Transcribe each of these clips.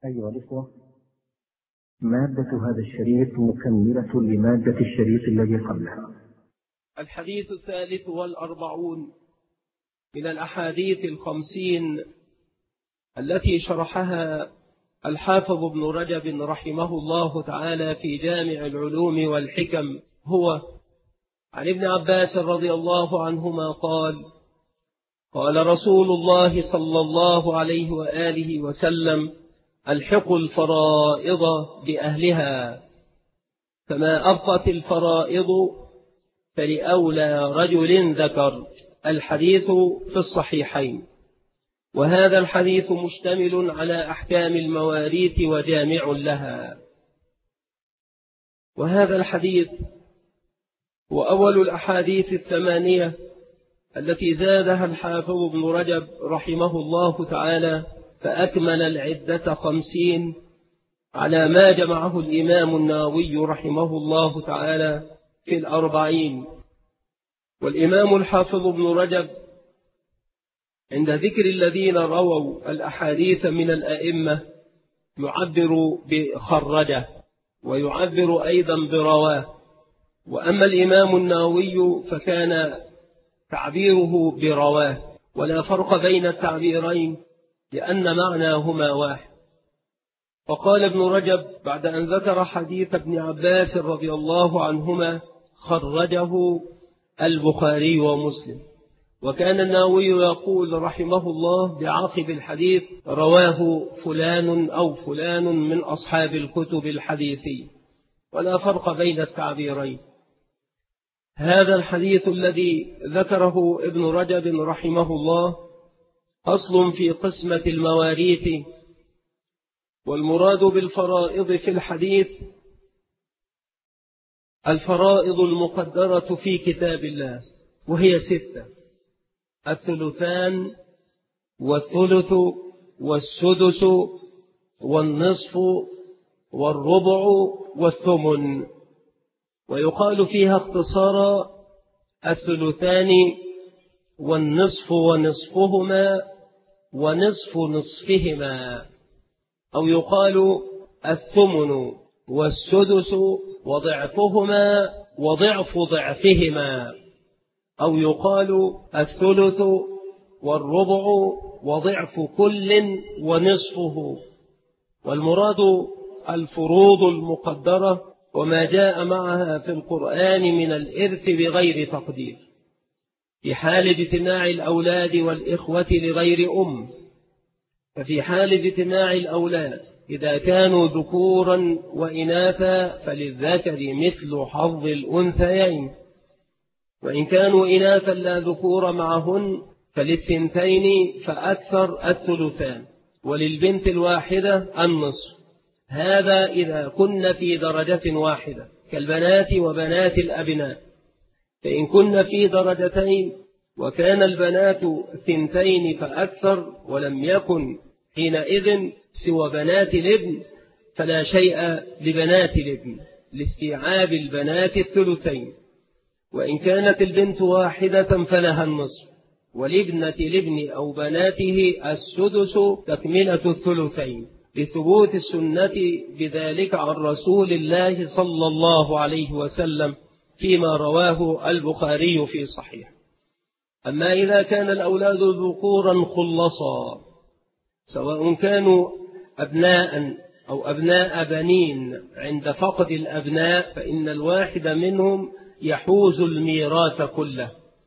أيها الإخوة، مادة هذا الشريط مكملة لمادة الشريط الذي قبله. الحديث 43 من الأحاديث 50 التي شرحها الحافظ ابن رجب رحمه الله تعالى في جامع العلوم والحكم، هو عن ابن عباس رضي الله عنهما قال: قال رسول الله صلى الله عليه وآله وسلم: الحقوا الفرائض بأهلها، فما أبقت الفرائض فلأولى رجل ذكر. الحديث في الصحيحين، وهذا الحديث مشتمل على أحكام المواريث وجامع لها. وهذا الحديث هو أول الأحاديث 8 التي زادها الحافظ ابن رجب رحمه الله تعالى، فأكمل العدة 50 على ما جمعه الإمام النووي رحمه الله تعالى في 40. والإمام الحافظ ابن رجب عند ذكر الذين رووا الأحاديث من الأئمة يعبر بخرجه ويعبر أيضا برواه، وأما الإمام النووي فكان تعبيره برواه، ولا فرق بين التعبيرين لأن معناهما واحد. وقال ابن رجب بعد أن ذكر حديث ابن عباس رضي الله عنهما: خرجه البخاري ومسلم. وكان النووي يقول رحمه الله بعقب الحديث: رواه فلان أو فلان من أصحاب الكتب الحديثية، ولا فرق بين التعبيرين. هذا الحديث الذي ذكره ابن رجب رحمه الله أصل في قسمة المواريث، والمراد بالفرائض في الحديث الفرائض المقدرة في كتاب الله، وهي 6: الثلثان والثلث والسدس والنصف والربع والثمن. ويقال فيها اختصارا: الثلثان والنصف ونصفهما ونصف نصفهما، أو يقال الثمن والسدس وضعفهما وضعف ضعفهما، أو يقال الثلث والربع وضعف كل ونصفه. والمراد الفروض المقدرة وما جاء معها في القرآن من الإرث بغير تقدير، في حال اجتماع الأولاد والإخوة لغير أم. ففي حال اجتماع الأولاد إذا كانوا ذكورا وإناثا فللذكر مثل حظ الأنثيين، وإن كانوا إناثا لا ذكور معهن فللثنتين فأكثر الثلثان، وللبنت الواحدة النصف. هذا إذا كن في درجة واحدة كالبنات وبنات الأبناء. فإن كن في درجتين وكان البنات 2 فأكثر ولم يكن حينئذ سوى بنات الابن فلا شيء لبنات الابن لاستيعاب البنات 2. وإن كانت البنت واحدة فلها النصف، ولابنة الابن أو بناته السدس تكملة 2، لثبوت السنة بذلك عن رسول الله صلى الله عليه وسلم فيما رواه البخاري في صحيح. أما إذا كان الأولاد ذكورا خلصا، سواء كانوا أبناء أو أبناء بنين، عند فقد الأبناء فإن الواحد منهم يحوز الميراث كله،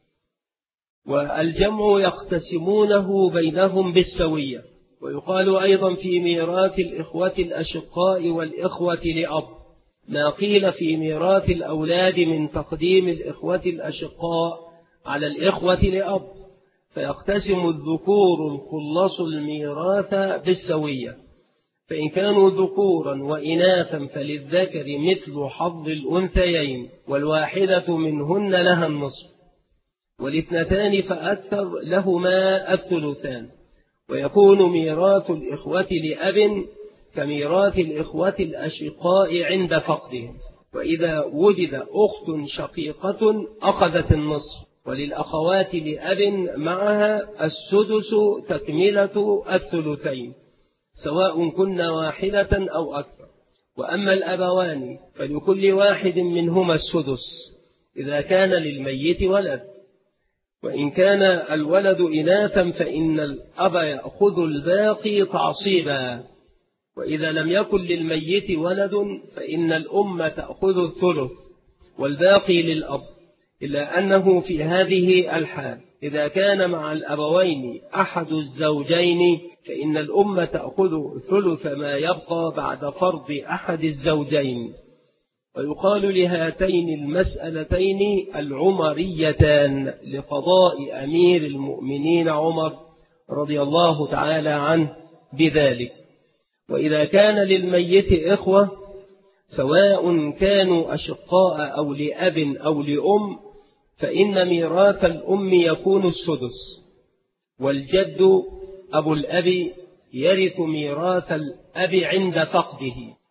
والجمع يقتسمونه بينهم بالسوية. ويقال أيضا في ميراث الإخوة الأشقاء والإخوة لأب ما قيل في ميراث الأولاد من تقديم الإخوة الأشقاء على الإخوة لأب، فيقتسم الذكور الخلص الميراث بالسوية. فإن كانوا ذكورا وإناثا فللذكر مثل حظ الأنثيين، والواحدة منهن لها النصف، والاثنتان فأكثر لهما الثلثان. ويكون ميراث الإخوة لأب كميراث الإخوة الأشقاء عند فقدهم. وإذا وجد أخت شقيقة أخذت النصف، وللأخوات لأب معها السدس تكملة 2. سواء كنا واحدة أو أكثر. وأما الأبوان فلكل واحد منهما السدس إذا كان للميت ولد، وإن كان الولد إناثا فإن الأب يأخذ الباقي تعصيبا، وإذا لم يكن للميت ولد فإن الأم تأخذ الثلث والباقي للأب، إلا أنه في هذه الحال إذا كان مع الأبوين أحد الزوجين فإن الأم تأخذ ثلث ما يبقى بعد فرض أحد الزوجين. ويقال لهاتين المسألتين العمريتان لقضاء أمير المؤمنين عمر رضي الله تعالى عنه بذلك. وإذا كان للميت إخوة سواء كانوا أشقاء أو لأب أو لأم فإن ميراث الأم يكون السدس، والجد أبو الأب يرث ميراث الأب عند فقده،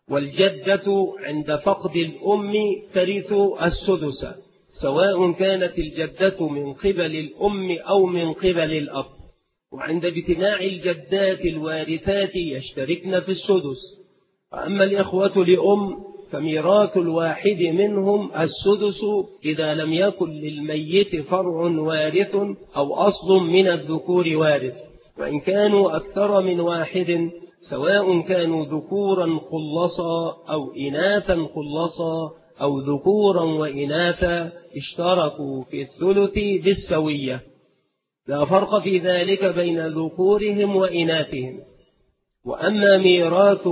والجدة عند فقد الأم ترث السدس، سواء كانت الجدة من قبل الأم أو من قبل الأب. وعند اجتماع الجدات الوارثات يشتركن في السدس. وأما الإخوة لأم فميراث الواحد منهم السدس إذا لم يكن للميت فرع وارث أو أصل من الذكور وارث، وإن كانوا أكثر من واحد سواء كانوا ذكورا خلصا أو إناثا خلصا أو ذكورا وإناثا اشتركوا في الثلث بالسوية، لا فرق في ذلك بين ذكورهم وإناثهم. وأما ميراث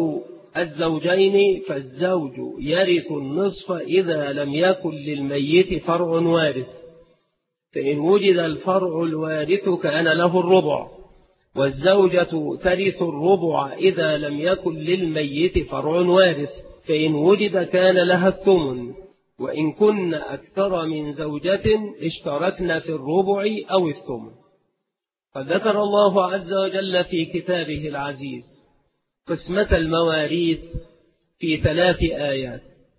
الزوجين فالزوج يرث النصف إذا لم يكن للميت فرع وارث، فإن وجد الفرع الوارث كان له الربع، والزوجة ترث الربع إذا لم يكن للميت فرع وارث، فإن وجد كان لها الثمن، وإن كن أكثر من زوجة اشتركن في الربع أو الثمن. قد ذكر الله عز وجل في كتابه العزيز قسمة المواريث في 3 آيات.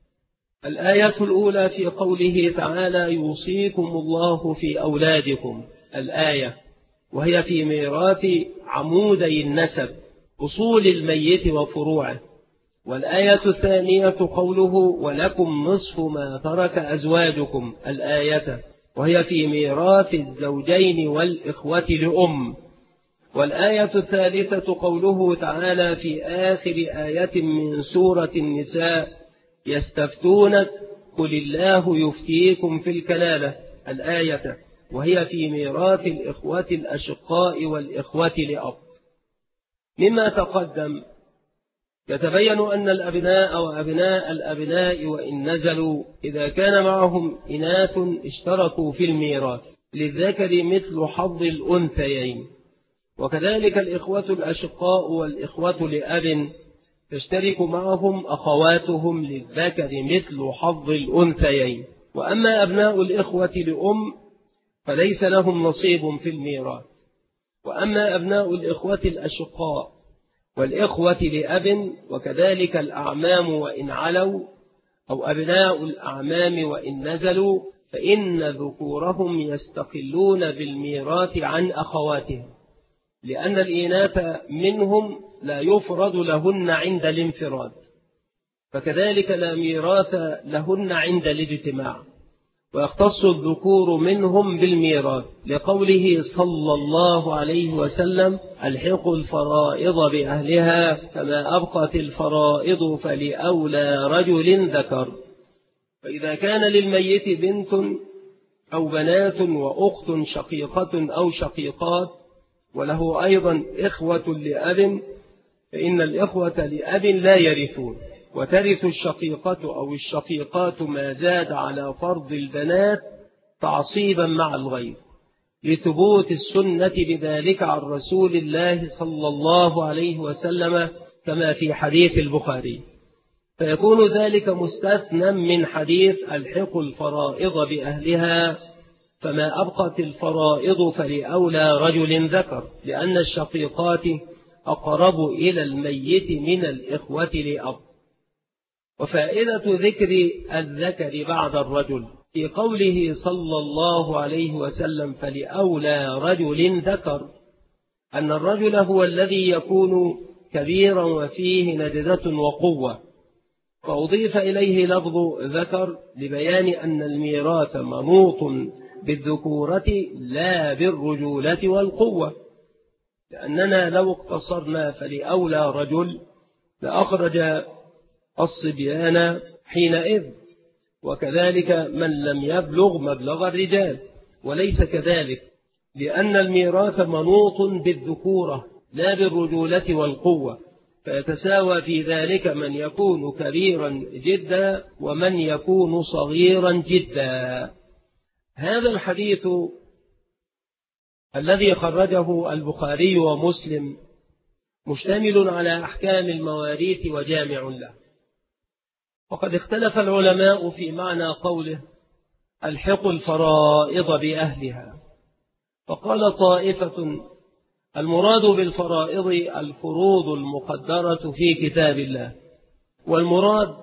الآية الأولى في قوله تعالى يوصيكم الله في أولادكم الآية، وهي في ميراث عمودي النسب أصول الميت وفروعه. والآية الثانية قوله ولكم نصف ما ترك أزواجكم الآية، وهي في ميراث الزوجين والإخوة لأم. والآية الثالثة قوله تعالى في آخر آية من سورة النساء يستفتونك قل الله يفتيكم في الكلالة الآية، وهي في ميراث الإخوة الأشقاء والإخوة لأب. مما تقدم يتبين أن الأبناء وأبناء الأبناء وإن نزلوا إذا كان معهم إناث اشتركوا في الميراث للذكر مثل حظ الأنثيين، وكذلك الإخوة الأشقاء والإخوة لأب تشترك معهم أخواتهم للذكر مثل حظ الأنثيين. وأما أبناء الإخوة لأم فليس لهم نصيب في الميراث. وأما أبناء الإخوة الأشقاء والإخوة لأب وكذلك الأعمام وإن علوا أو أبناء الأعمام وإن نزلوا فإن ذكورهم يستقلون بالميراث عن أخواتهم، لأن الإناث منهم لا يفرض لهن عند الانفراد، فكذلك لا ميراث لهن عند الاجتماع، ويختص الذكور منهم بالميراث لقوله صلى الله عليه وسلم الحقوا الفرائض بأهلها كما أبقت الفرائض فلأولى رجل ذكر. فإذا كان للميت بنت أو بنات وأخت شقيقة أو شقيقات وله أيضا إخوة لأب فإن الإخوة لأب لا يرثون، وترث الشقيقة أو الشقيقات ما زاد على فرض البنات تعصيبا مع الغير، لثبوت السنة بذلك عن رسول الله صلى الله عليه وسلم كما في حديث البخاري، فيكون ذلك مستثنى من حديث الحقوا الفرائض بأهلها فما أبقت الفرائض فلأولى رجل ذكر، لأن الشقيقات أقرب إلى الميت من الإخوة لأب. وفائدة ذكر الذكر بعد الرجل في قوله صلى الله عليه وسلم فلأولى رجل ذكر أن الرجل هو الذي يكون كبيرا وفيه نددة وقوة، فأضيف إليه لفظ ذكر لبيان أن الميراث منوط بالذكورة لا بالرجولة والقوة، لأننا لو اقتصرنا فلأولى رجل لأخرج الصبيان حينئذ، وكذلك من لم يبلغ مبلغ الرجال، وليس كذلك، لأن الميراث منوط بالذكورة لا بالرجولة والقوة، فيتساوى في ذلك من يكون كبيرا جدا ومن يكون صغيرا جدا. هذا الحديث الذي خرجه البخاري ومسلم مشتمل على أحكام المواريث وجامع له، وقد اختلف العلماء في معنى قوله الحق الفرائض بأهلها، فقال طائفة المراد بالفرائض الفروض المقدرة في كتاب الله، والمراد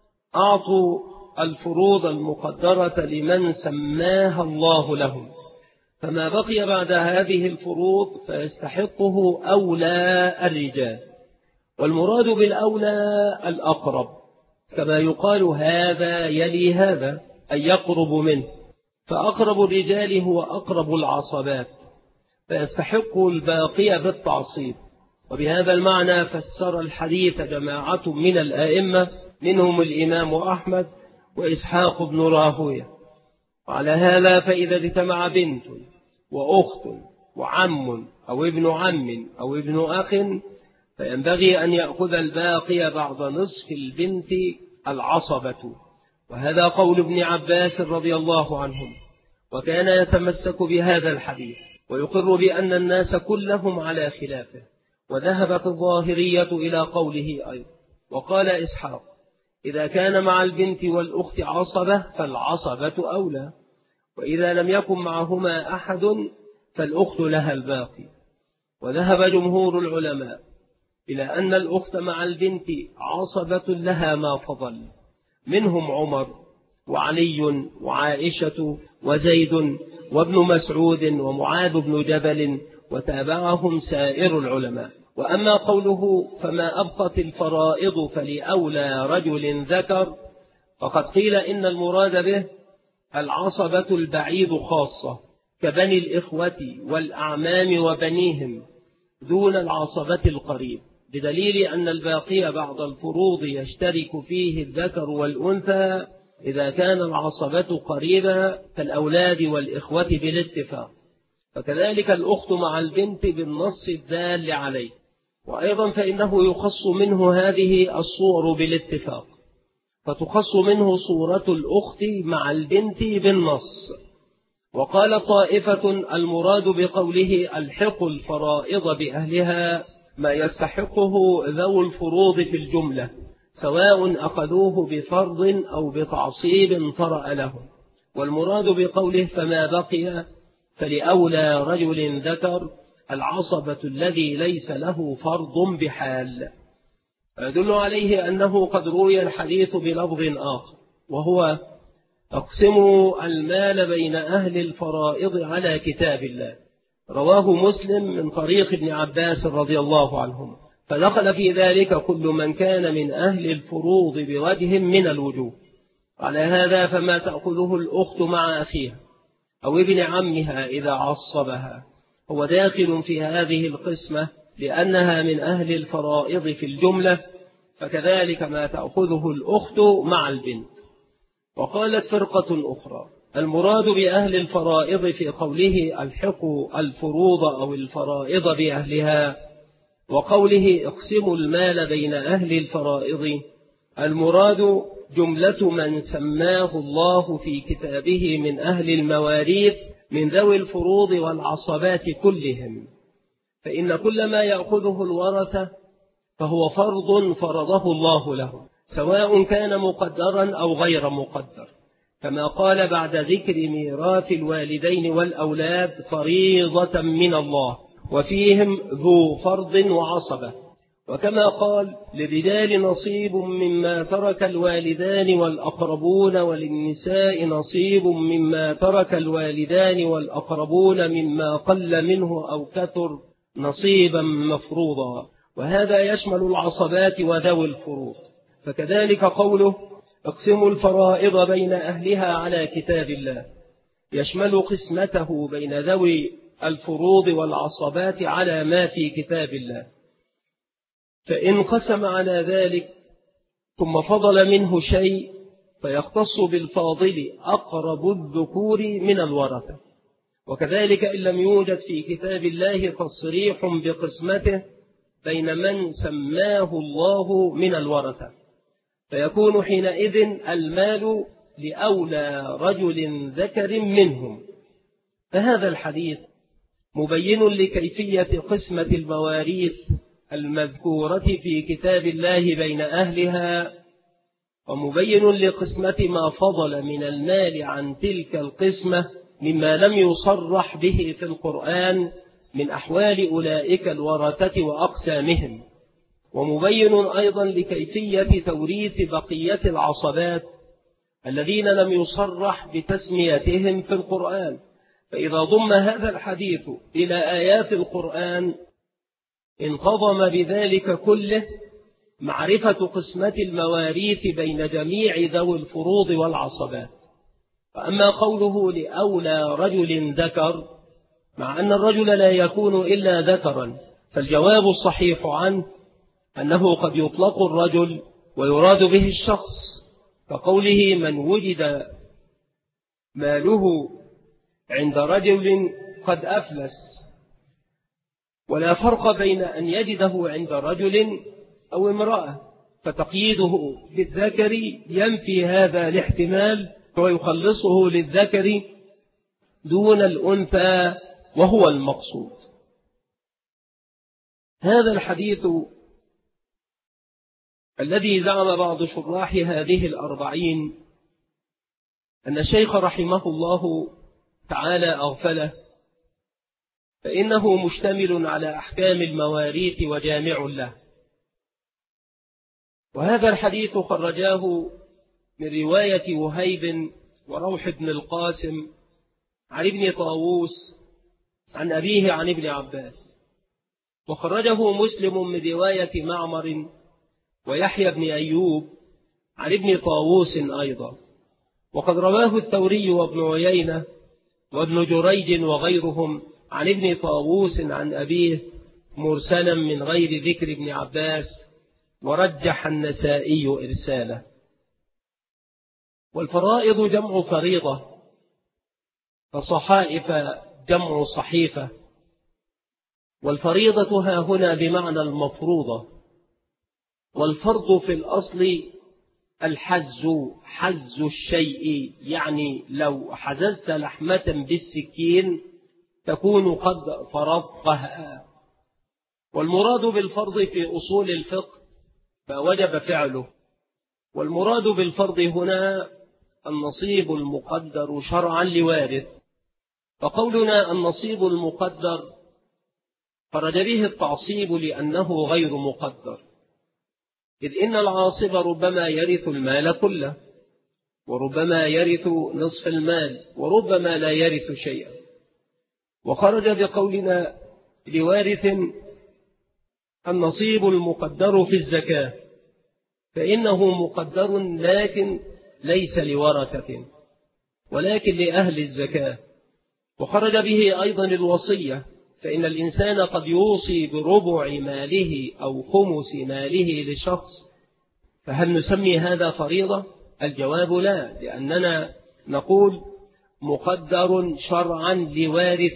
أعطوا الفروض المقدرة لمن سماها الله لهم، فما بقي بعد هذه الفروض فيستحقه أولى الرجال، والمراد بالأولى الأقرب، كما يقال هذا يلي هذا أي يقرب منه، فأقرب الرجال هو أقرب العصبات، فيستحق الباقي بالتعصيب. وبهذا المعنى فسر الحديث جماعة من الآئمة منهم الإمام أحمد وإسحاق بن راهويه. وعلى هذا فإذا اجتمع بنت وأخت وعم أو ابن عم أو ابن أخ فينبغي أن يأخذ الباقي بعد نصف البنت العصبة، وهذا قول ابن عباس رضي الله عنهم، وكان يتمسك بهذا الحديث ويقر بأن الناس كلهم على خلافه، وذهبت الظاهرية إلى قوله أيضا. وقال إسحاق إذا كان مع البنت والأخت عصبة فالعصبة أولى، وإذا لم يكن معهما أحد فالأخت لها الباقي. وذهب جمهور العلماء إلى أن الأخت مع البنت عصبة لها ما فضل، منهم عمر وعلي وعائشة وزيد وابن مسعود ومعاذ بن جبل، وتابعهم سائر العلماء. وأما قوله فما أبقت الفرائض فلأولى رجل ذكر، فقد قيل إن المراد به العصبة البعيد خاصة كبني الإخوة والأعمام وبنيهم دون العصبة القريب، بدليل أن الباقي بعض الفروض يشترك فيه الذكر والأنثى إذا كان العصبة قريبة كالأولاد والإخوة بالاتفاق، فكذلك الأخت مع البنت بالنص الدال عليه. وأيضا فإنه يخص منه هذه الصور بالاتفاق، فتخص منه صورة الأخت مع البنت بالنص. وقال طائفة المراد بقوله الحق الفرائض بأهلها ما يستحقه ذو الفروض في الجملة، سواء أخذوه بفرض أو بتعصيب طرأ لهم. والمراد بقوله فما بقي فلأولى رجل ذكر العصبة الذي ليس له فرض بحال، يدل عليه أنه قد روي الحديث بلفظ آخر، وهو اقسموا المال بين أهل الفرائض على كتاب الله، رواه مسلم من طريق ابن عباس رضي الله عنهم، فدخل في ذلك كل من كان من أهل الفروض بوجه من الوجوه. على هذا فما تأخذه الأخت مع أخيها أو ابن عمها إذا عصبها هو داخل في هذه القسمة لأنها من أهل الفرائض في الجملة، فكذلك ما تأخذه الأخت مع البنت. وقالت فرقة أخرى المراد بأهل الفرائض في قوله الحقوا الفروض أو الفرائض بأهلها، وقوله اقسموا المال بين أهل الفرائض، المراد جملة من سماه الله في كتابه من أهل المواريث من ذوي الفروض والعصبات كلهم، فإن كل ما يأخذه الورثة فهو فرض فرضه الله له، سواء كان مقدرا أو غير مقدر، كما قال بعد ذكر ميراث الوالدين والأولاد فريضة من الله وفيهم ذو فرض وعصبة، وكما قال للرجال نصيب مما ترك الوالدان والأقربون وللنساء نصيب مما ترك الوالدان والأقربون مما قل منه أو كثر نصيبا مفروضا. وهذا يشمل العصبات وذوي الفروض. فكذلك قوله اقسموا الفرائض بين أهلها على كتاب الله يشمل قسمته بين ذوي الفروض والعصبات على ما في كتاب الله. فإن قسم على ذلك ثم فضل منه شيء فيختص بالفاضل أقرب الذكور من الورثة. وكذلك إن لم يوجد في كتاب الله تصريح بقسمته بين من سماه الله من الورثة، فيكون حينئذ المال لأولى رجل ذكر منهم. فهذا الحديث مبين لكيفية قسمة المواريث المذكورة في كتاب الله بين أهلها، ومبين لقسمة ما فضل من المال عن تلك القسمة مما لم يصرح به في القرآن من أحوال أولئك الورثة وأقسامهم، ومبين أيضا لكيفية توريث بقية العصبات الذين لم يصرح بتسميتهم في القرآن. فإذا ضم هذا الحديث إلى آيات القرآن انتظم بذلك كله معرفة قسمة المواريث بين جميع ذوي الفروض والعصبات. فأما قوله لأولى رجل ذكر، مع أن الرجل لا يكون إلا ذكرا، فالجواب الصحيح عنه أنه قد يطلق الرجل ويراد به الشخص، كقوله من وجد ماله عند رجل قد أفلس، ولا فرق بين أن يجده عند رجل أو امرأة، فتقييده بالذكر ينفي هذا الاحتمال ويخلصه للذكر دون الأنثى وهو المقصود. هذا الحديث الذي زعم بعض شراح هذه الأربعين أن الشيخ رحمه الله تعالى أغفله، فإنه مشتمل على أحكام المواريث وجامع له. وهذا الحديث خرجاه من رواية وهيب وروح بن القاسم عن ابن طاووس عن أبيه عن ابن عباس، وخرجه مسلم من رواية معمر ويحيى بن أيوب عن ابن طاووس أيضا، وقد رواه الثوري وابن عيينة وابن جريج وغيرهم عن ابن طاووس عن أبيه مرسلا من غير ذكر ابن عباس، ورجح النسائي إرساله. والفرائض جمع فريضة، فصحائف جمع صحيفة، والفريضة ها هنا بمعنى المفروضة. والفرض في الأصل الحز، حز الشيء، يعني لو حززت لحمة بالسكين تكون قد فرضتها. والمراد بالفرض في أصول الفقه فوجب فعله، والمراد بالفرض هنا النصيب المقدر شرعا لوارث. فقولنا النصيب المقدر خرج به التعصيب لأنه غير مقدر، إذ إن العاصب ربما يرث المال كله، وربما يرث نصف المال، وربما لا يرث شيئا. وخرج بقولنا لوارث النصيب المقدر في الزكاة، فإنه مقدر لكن ليس لورثة ولكن لأهل الزكاة. وخرج به أيضا الوصية، فإن الإنسان قد يوصي بربع ماله أو خمس ماله لشخص، فهل نسمي هذا فريضة؟ الجواب لا، لأننا نقول مقدر شرعا لوارث.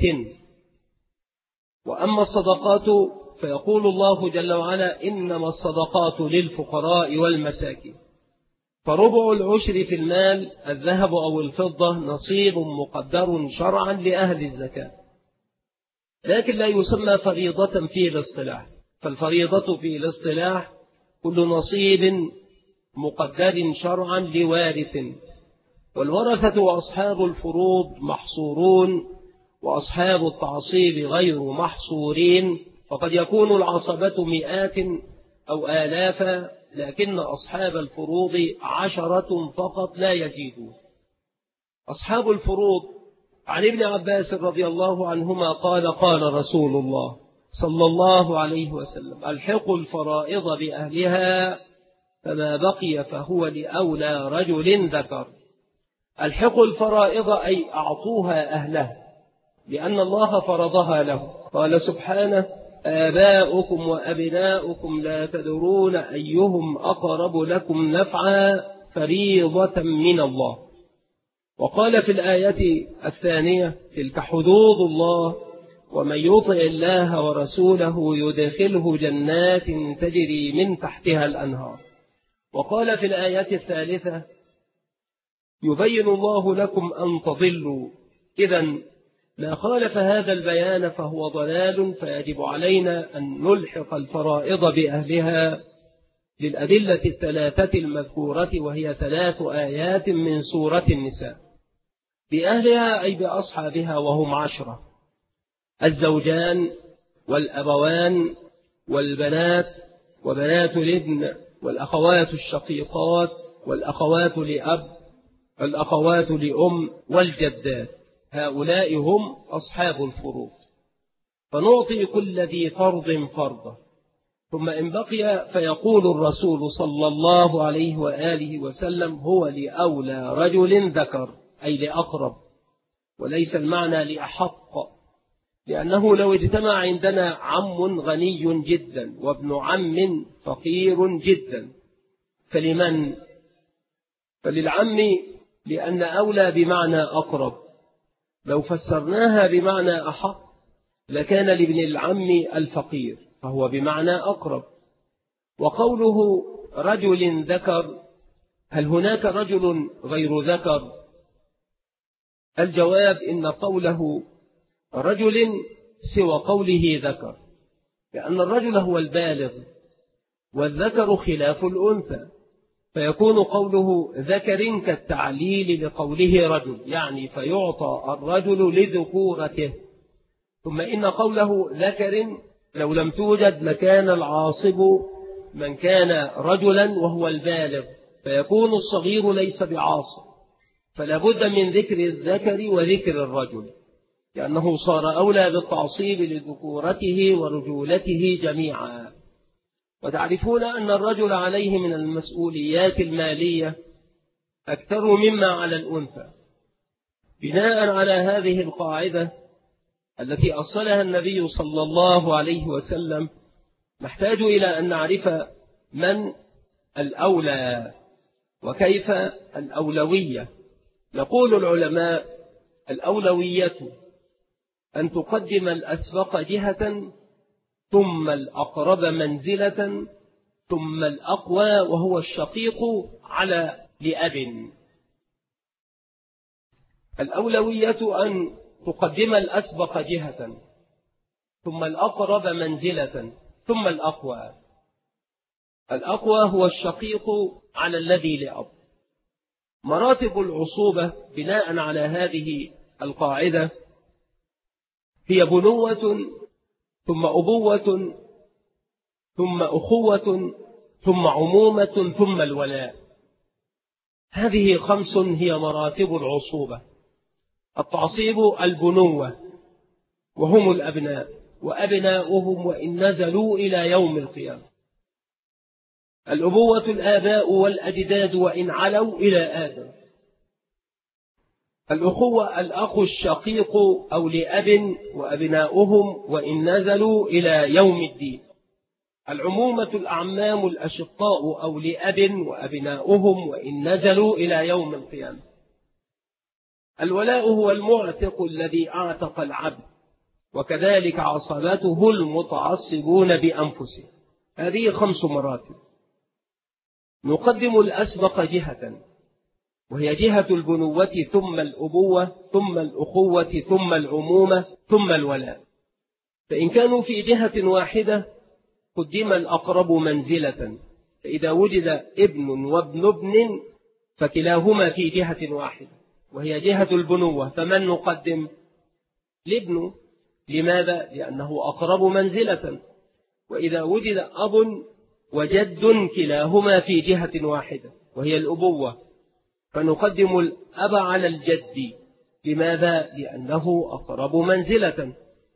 وأما الصدقات فيقول الله جل وعلا إنما الصدقات للفقراء والمساكين، فربع العشر في المال الذهب أو الفضة نصيب مقدر شرعا لأهل الزكاة، لكن لا يسمى فريضة في الاصطلاح. فالفريضة في الاصطلاح كل نصيب مقدر شرعا لوارث. والورثة وأصحاب الفروض محصورون، وأصحاب التعصيب غير محصورين، فقد يكون العصبة مئات أو آلافا، لكن أصحاب الفروض 10 فقط لا يزيدون. أصحاب الفروض عن ابن عباس رضي الله عنهما قال قال رسول الله صلى الله عليه وسلم: ألحقوا الفرائض بأهلها فما بقي فهو لأولى رجل ذكر. ألحقوا الفرائض أي أعطوها أهلها، لأن الله فرضها له. قال سبحانه: آباؤكم وأبناؤكم لا تدرون أيهم أقرب لكم نفعا فريضة من الله. وقال في الآية الثانية: تلك حدود الله ومن يطع الله ورسوله يدخله جنات تجري من تحتها الأنهار. وقال في الآية الثالثة: يبين الله لكم أن تضلوا. إذن ما خالف هذا البيان فهو ضلال، فيجب علينا أن نلحق الفرائض بأهلها للأدلة الثلاثة المذكورة، وهي 3 آيات من سورة النساء. بأهلها أي بأصحابها، وهم 10: الزوجان والأبوان والبنات وبنات الابن والأخوات الشقيقات والأخوات لأب والأخوات لأم والجدات، هؤلاء هم أصحاب الفروض، فنعطي كل ذي فرض فرضه. ثم إن بقي فيقول الرسول صلى الله عليه وآله وسلم: هو لأولى رجل ذكر، أي لأقرب، وليس المعنى لأحق، لأنه لو اجتمع عندنا عم غني جدا وابن عم فقير جدا فلمن؟ فللعم، لأن أولى بمعنى أقرب. لو فسرناها بمعنى أحق لكان لابن العم الفقير، فهو بمعنى أقرب. وقوله رجل ذكر، هل هناك رجل غير ذكر؟ الجواب: إن قوله رجل سوى قوله ذكر، لأن الرجل هو البالغ والذكر خلاف الأنثى، فيكون قوله ذكر كالتعليل لقوله رجل، يعني فيعطى الرجل لذكورته. ثم إن قوله ذكر لو لم توجد لكان العاصب من كان رجلا وهو البالغ، فيكون الصغير ليس بعاصب، فلا بد من ذكر الذكر وذكر الرجل، لأنه صار أولى بالتعصيب لذكورته ورجولته جميعا. وتعرفون أن الرجل عليه من المسؤوليات المالية أكثر مما على الأنثى. بناء على هذه القاعدة التي أصلها النبي صلى الله عليه وسلم، نحتاج إلى أن نعرف من الأولى وكيف الأولوية. يقول العلماء: الأولوية أن تقدم الأسبق جهة، ثم الأقرب منزلة، ثم الأقوى وهو الشقيق على لأب. الأولوية أن تقدم الأسبق جهة، ثم الأقرب منزلة، ثم الأقوى. الأقوى هو الشقيق على الذي لأب. مراتب العصوبة بناء على هذه القاعدة هي بنوة، ثم أبوة، ثم أخوة، ثم عمومة، ثم الولاء. هذه 5 هي مراتب العصوبة. التعصيب البنوة، وهم الأبناء وأبناؤهم وإن نزلوا إلى يوم القيامة. الأبوة الآباء والأجداد وإن علوا إلى آدم. الأخوة الأخ الشقيق أو لأب وأبناؤهم وإن نزلوا إلى يوم الدين. العمومة الأعمام الأشقاء أو لأب وأبناؤهم وإن نزلوا إلى يوم القيامة. الولاء هو المعتق الذي أعتق العبد، وكذلك عصبته المتعصبون بأنفسهم. هذه 5 مراتب. نقدم الأسبق جهة، وهي جهة البنوة، ثم الأبوة، ثم الأخوة، ثم العمومة، ثم الولاء. فإن كانوا في جهة واحدة قدم الأقرب منزلة، فإذا وجد ابن وابن ابن فكلاهما في جهة واحدة وهي جهة البنوة، فمن نقدم؟ الابن. لماذا؟ لأنه أقرب منزلة. وإذا وجد أب وجد كلاهما في جهة واحدة وهي الأبوة، فنقدم الأب على الجد. لماذا؟ لأنه أقرب منزلة.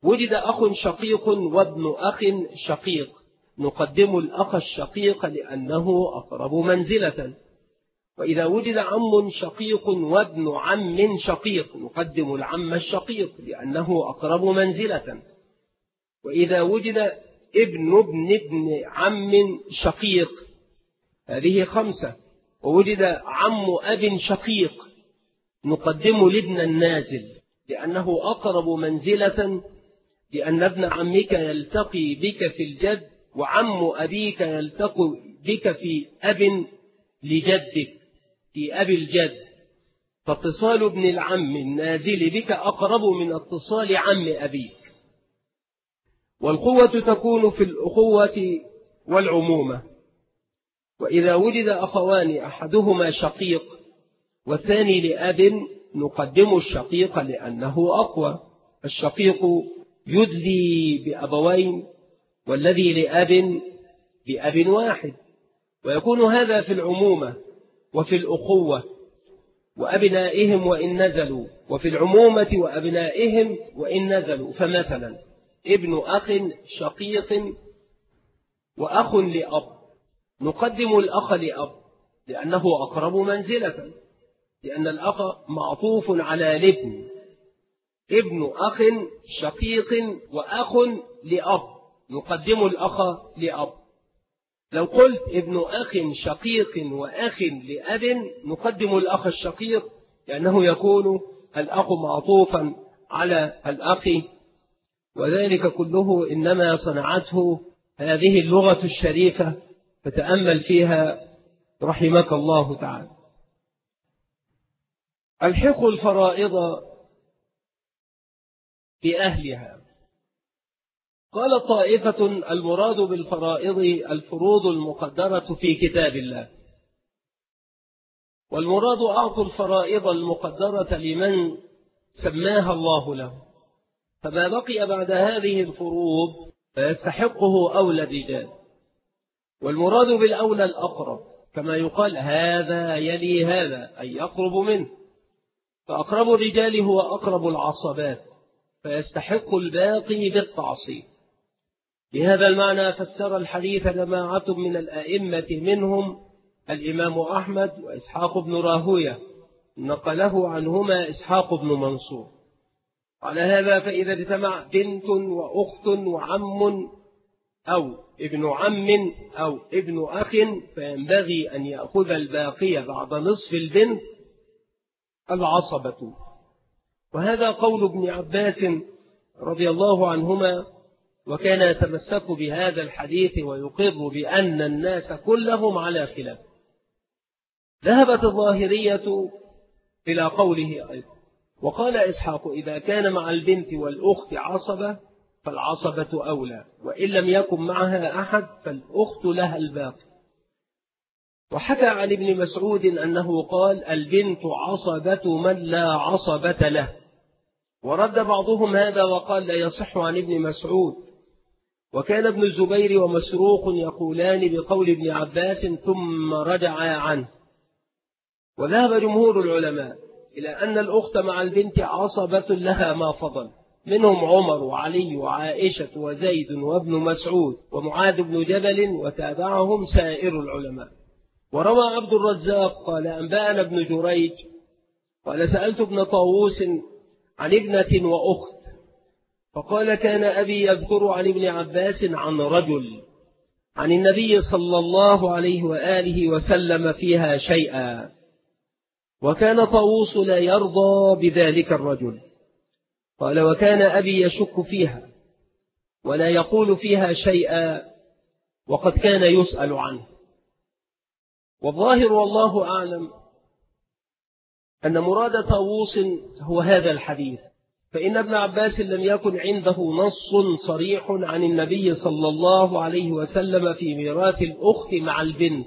وجد أخ شقيق وابن أخ شقيق، نقدم الأخ الشقيق لأنه أقرب منزلة. وإذا وجد عم شقيق وابن عم شقيق، نقدم العم الشقيق لأنه أقرب منزلة. وإذا وجد ابن عم شقيق، هذه 5. ووجد عم أب شقيق، نقدم لابن النازل لأنه أقرب منزلة، لأن ابن عمك يلتقي بك في الجد، وعم أبيك يلتقي بك في أب لجدك في أبي الجد، فاتصال ابن العم النازل بك أقرب من اتصال عم أبيك. والقوة تكون في الأخوة والعمومة. وإذا وجد أخوان أحدهما شقيق والثاني لأب، نقدم الشقيق لأنه أقوى. الشقيق يدلي بأبوين، والذي لأب بأب واحد. ويكون هذا في العمومة وفي الأخوة وأبنائهم وإن نزلوا، وفي العمومة وأبنائهم وإن نزلوا. فمثلا ابن أخ شقيق وأخ لأب، نقدم الأخ لأب لأنه أقرب منزلة، لأن الأخ معطوف على الابن. ابن أخ شقيق وأخ لأب، نقدم الأخ لأب. لو قلت ابن أخ شقيق وأخ لأب، نقدم الأخ الشقيق لأنه يكون الأخ معطوفا على الأخ. وذلك كله إنما صنعته هذه اللغة الشريفة، فتأمل فيها رحمك الله تعالى. الحق الفرائض بأهلها. قال طائفة: المراد بالفرائض الفروض المقدرة في كتاب الله، والمراد أعطوا الفرائض المقدرة لمن سماها الله له، فما بقي بعد هذه الفروض فيستحقه أولى الرجال. والمراد بالأولى الأقرب، كما يقال هذا يلي هذا، أي يقرب منه، فأقرب الرجال هو أقرب العصبات، فيستحق الباقي بالتعصيب. بهذا المعنى فسر الحديث جماعة من الأئمة، منهم الإمام أحمد وإسحاق بن راهوية، نقله عنهما إسحاق بن منصور. على هذا فإذا اجتمع بنت وأخت وعم أو ابن عم أو ابن أخ، فينبغي أن يأخذ الباقي بعد نصف البنت العصبة. وهذا قول ابن عباس رضي الله عنهما، وكان يتمسك بهذا الحديث ويقر بأن الناس كلهم على خلاف. ذهبت الظاهرية إلى قوله أيضا، وقال إسحاق: إذا كان مع البنت والأخت عصبة فالعصبة أولى، وإن لم يكن معها أحد فالأخت لها الباقي. وحكى عن ابن مسعود أنه قال: البنت عصبة من لا عصبة له. ورد بعضهم هذا وقال: لا يصح عن ابن مسعود. وكان ابن الزبير ومسروق يقولان بقول ابن عباس ثم رجعا عنه. وذهب جمهور العلماء إلى أن الأخت مع البنت عصبة لها ما فضل، منهم عمر وعلي وعائشة وزيد وابن مسعود ومعاذ بن جبل، وتابعهم سائر العلماء. وروى عبد الرزاق قال: أنبأنا ابن جريج قال: سألت ابن طاووس عن ابنة وأخت، فقال: كان أبي يذكر عن ابن عباس عن رجل عن النبي صلى الله عليه وآله وسلم فيها شيئا، وكان طاووس لا يرضى بذلك الرجل. قال: وكان أبي يشك فيها ولا يقول فيها شيئا، وقد كان يسأل عنه. والظاهر والله أعلم أن مراد طاووس هو هذا الحديث، فإن ابن عباس لم يكن عنده نص صريح عن النبي صلى الله عليه وسلم في ميراث الأخت مع البنت،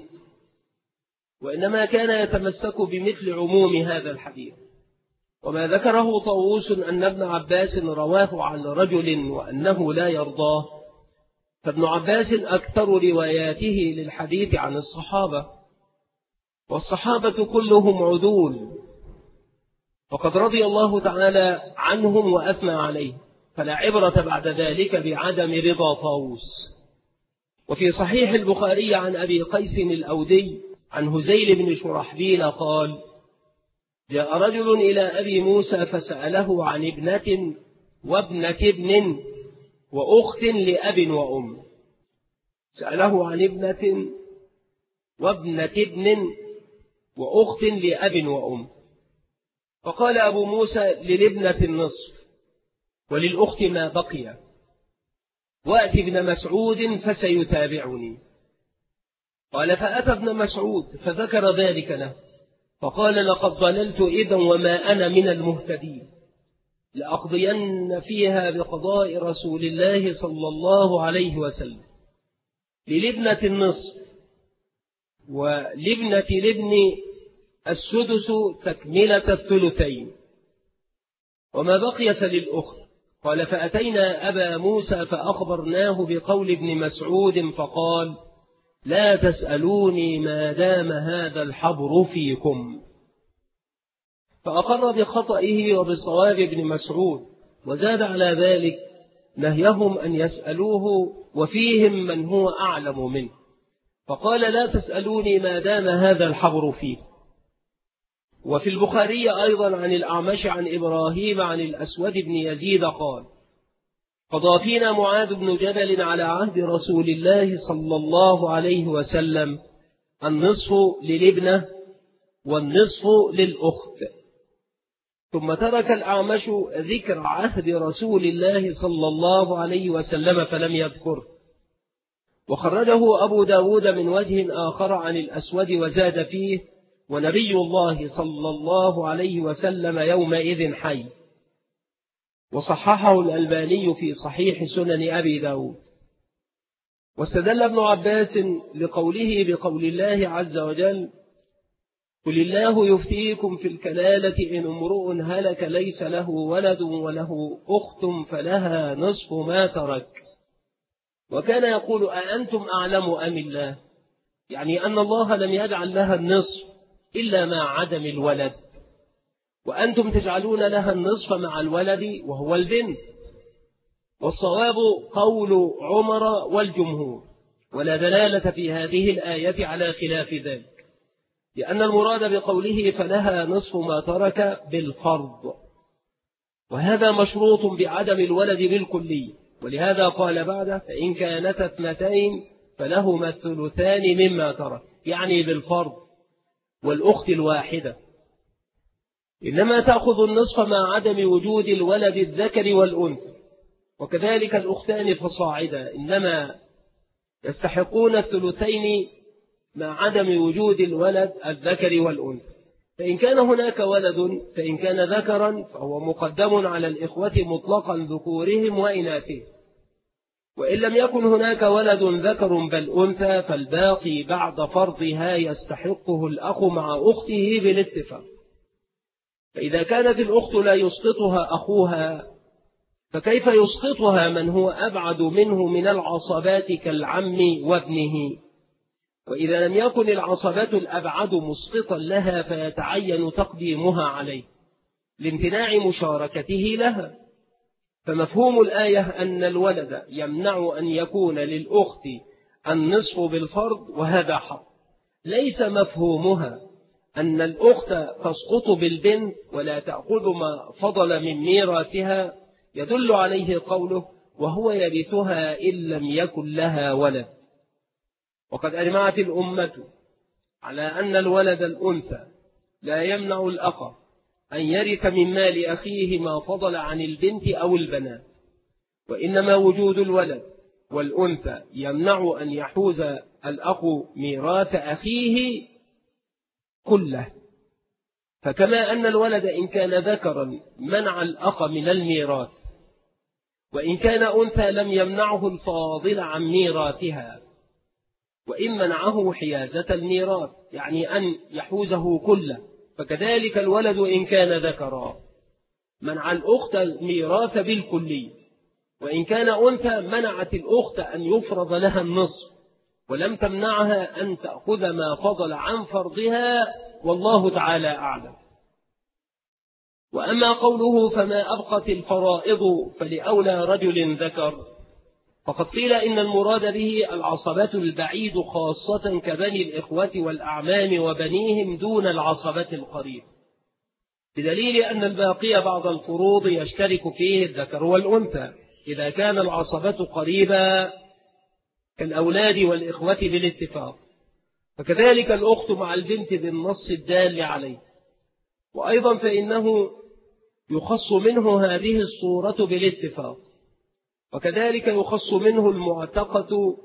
وإنما كان يتمسك بمثل عموم هذا الحديث. وما ذكره طاووس أن ابن عباس رواه عن رجل وأنه لا يرضاه، فابن عباس أكثر رواياته للحديث عن الصحابة، والصحابة كلهم عدول، فقد رضي الله تعالى عنهم وأثنى عليه. فلا عبرة بعد ذلك بعدم رضا طاووس. وفي صحيح البخاري عن أبي قيس الأودي عن هزيل بن شرحبيل قال: جاء رجل إلى أبي موسى فسأله عن ابنة وابنة ابن وأخت لأب وأم. سأله عن ابنة وابنة ابن وأخت لأب وأم. فقال أبو موسى: للابنة النصف وللأخت ما بقي، وأت ابن مسعود فسيتابعني. قال: فأتى ابن مسعود فذكر ذلك له، فقال: لقد ضللت إذا وما أنا من المهتدين، لأقضين فيها بقضاء رسول الله صلى الله عليه وسلم. للابنة النصف ولابنة الابن السدس تكملة الثلثين، وما بقي فللأخت. قال: فأتينا أبا موسى فأخبرناه بقول ابن مسعود فقال: لا تسألوني ما دام هذا الحبر فيكم. فأقر بخطئه وبصواب ابن مسعود، وزاد على ذلك نهيهم أن يسألوه وفيهم من هو أعلم منه، فقال: لا تسألوني ما دام هذا الحبر فيه. وفي البخاري أيضا عن الأعمش عن إبراهيم عن الأسود بن يزيد قال: قضى فينا معاذ بن جبل على عهد رسول الله صلى الله عليه وسلم النصف للابنة والنصف للأخت. ثم ترك الأعمش ذكر عهد رسول الله صلى الله عليه وسلم فلم يذكره. وخرجه أبو داود من وجه آخر عن الأسود وزاد فيه: ونبي الله صلى الله عليه وسلم يومئذ حي. وصححه الألباني في صحيح سنن أبي داود. واستدل ابن عباس لقوله بقول الله عز وجل: قل الله يفتيكم في الكلالة إن امرؤ هلك ليس له ولد وله أخت فلها نصف ما ترك. وكان يقول: أأنتم أعلم أم الله؟ يعني أن الله لم يجعل لها النصف إلا مع عدم الولد، وأنتم تجعلون لها النصف مع الولد وهو البنت. والصواب قول عمر والجمهور، ولا دلالة في هذه الآية على خلاف ذلك، لأن المراد بقوله فلها نصف ما ترك بالفرض، وهذا مشروط بعدم الولد بالكلي. ولهذا قال بعده: فإن كانت اثنتين فلهما الثلثان مما ترك، يعني بالفرض. والأخت الواحدة إنما تأخذ النصف مع عدم وجود الولد الذكر والأنثى، وكذلك الأختان فصاعدا إنما يستحقون الثلثين مع عدم وجود الولد الذكر والأنثى. فإن كان هناك ولد فإن كان ذكرا فهو مقدم على الإخوة مطلقا ذكورهم وإناثهم، وإن لم يكن هناك ولد ذكر بل أنثى فالباقي بعد فرضها يستحقه الأخ مع أخته بالاتفاق. فإذا كانت الأخت لا يسقطها أخوها فكيف يسقطها من هو أبعد منه من العصبات كالعم وابنه؟ وإذا لم يكن العصبات الأبعد مسقطا لها فيتعين تقديمها عليه لامتناع مشاركته لها. فمفهوم الآية أن الولد يمنع أن يكون للأخت النصف بالفرض، وهذا حق. ليس مفهومها أن الأخت تسقط بالبنت ولا تأخذ ما فضل من ميراثها، يدل عليه قوله: وهو يرثها إن لم يكن لها ولد. وقد أجمعت الأمة على أن الولد الأنثى لا يمنع الأخ أن يرث من مال أخيه ما فضل عن البنت أو البنات، وإنما وجود الولد والأنثى يمنع أن يحوز الأخ ميراث أخيه كله. فكما أن الولد إن كان ذكرا منع الأخ من الميراث، وإن كان أنثى لم يمنعه الفاضل عن ميراثها، وإن منعه حيازة الميراث يعني أن يحوزه كله، فكذلك الولد إن كان ذكرا منع الأخت الميراث بالكلي، وإن كان أنثى منعت الأخت أن يفرض لها النصف ولم تمنعها أن تأخذ ما فضل عن فرضها، والله تعالى أعلم. وأما قوله فما أبقت الفرائض فلأولى رجل ذكر، فقد قيل إن المراد به العصبة البعيد خاصة كبني الإخوة والأعمام وبنيهم دون العصبة القريب، بدليل أن الباقي بعض الفروض يشترك فيه الذكر والأنثى إذا كان العصبة قريبا كالأولاد والإخوة بالاتفاق، فكذلك الأخت مع البنت بالنص الدال عليه. وأيضا فإنه يخص منه هذه الصورة بالاتفاق، وكذلك يخص منه المعتقة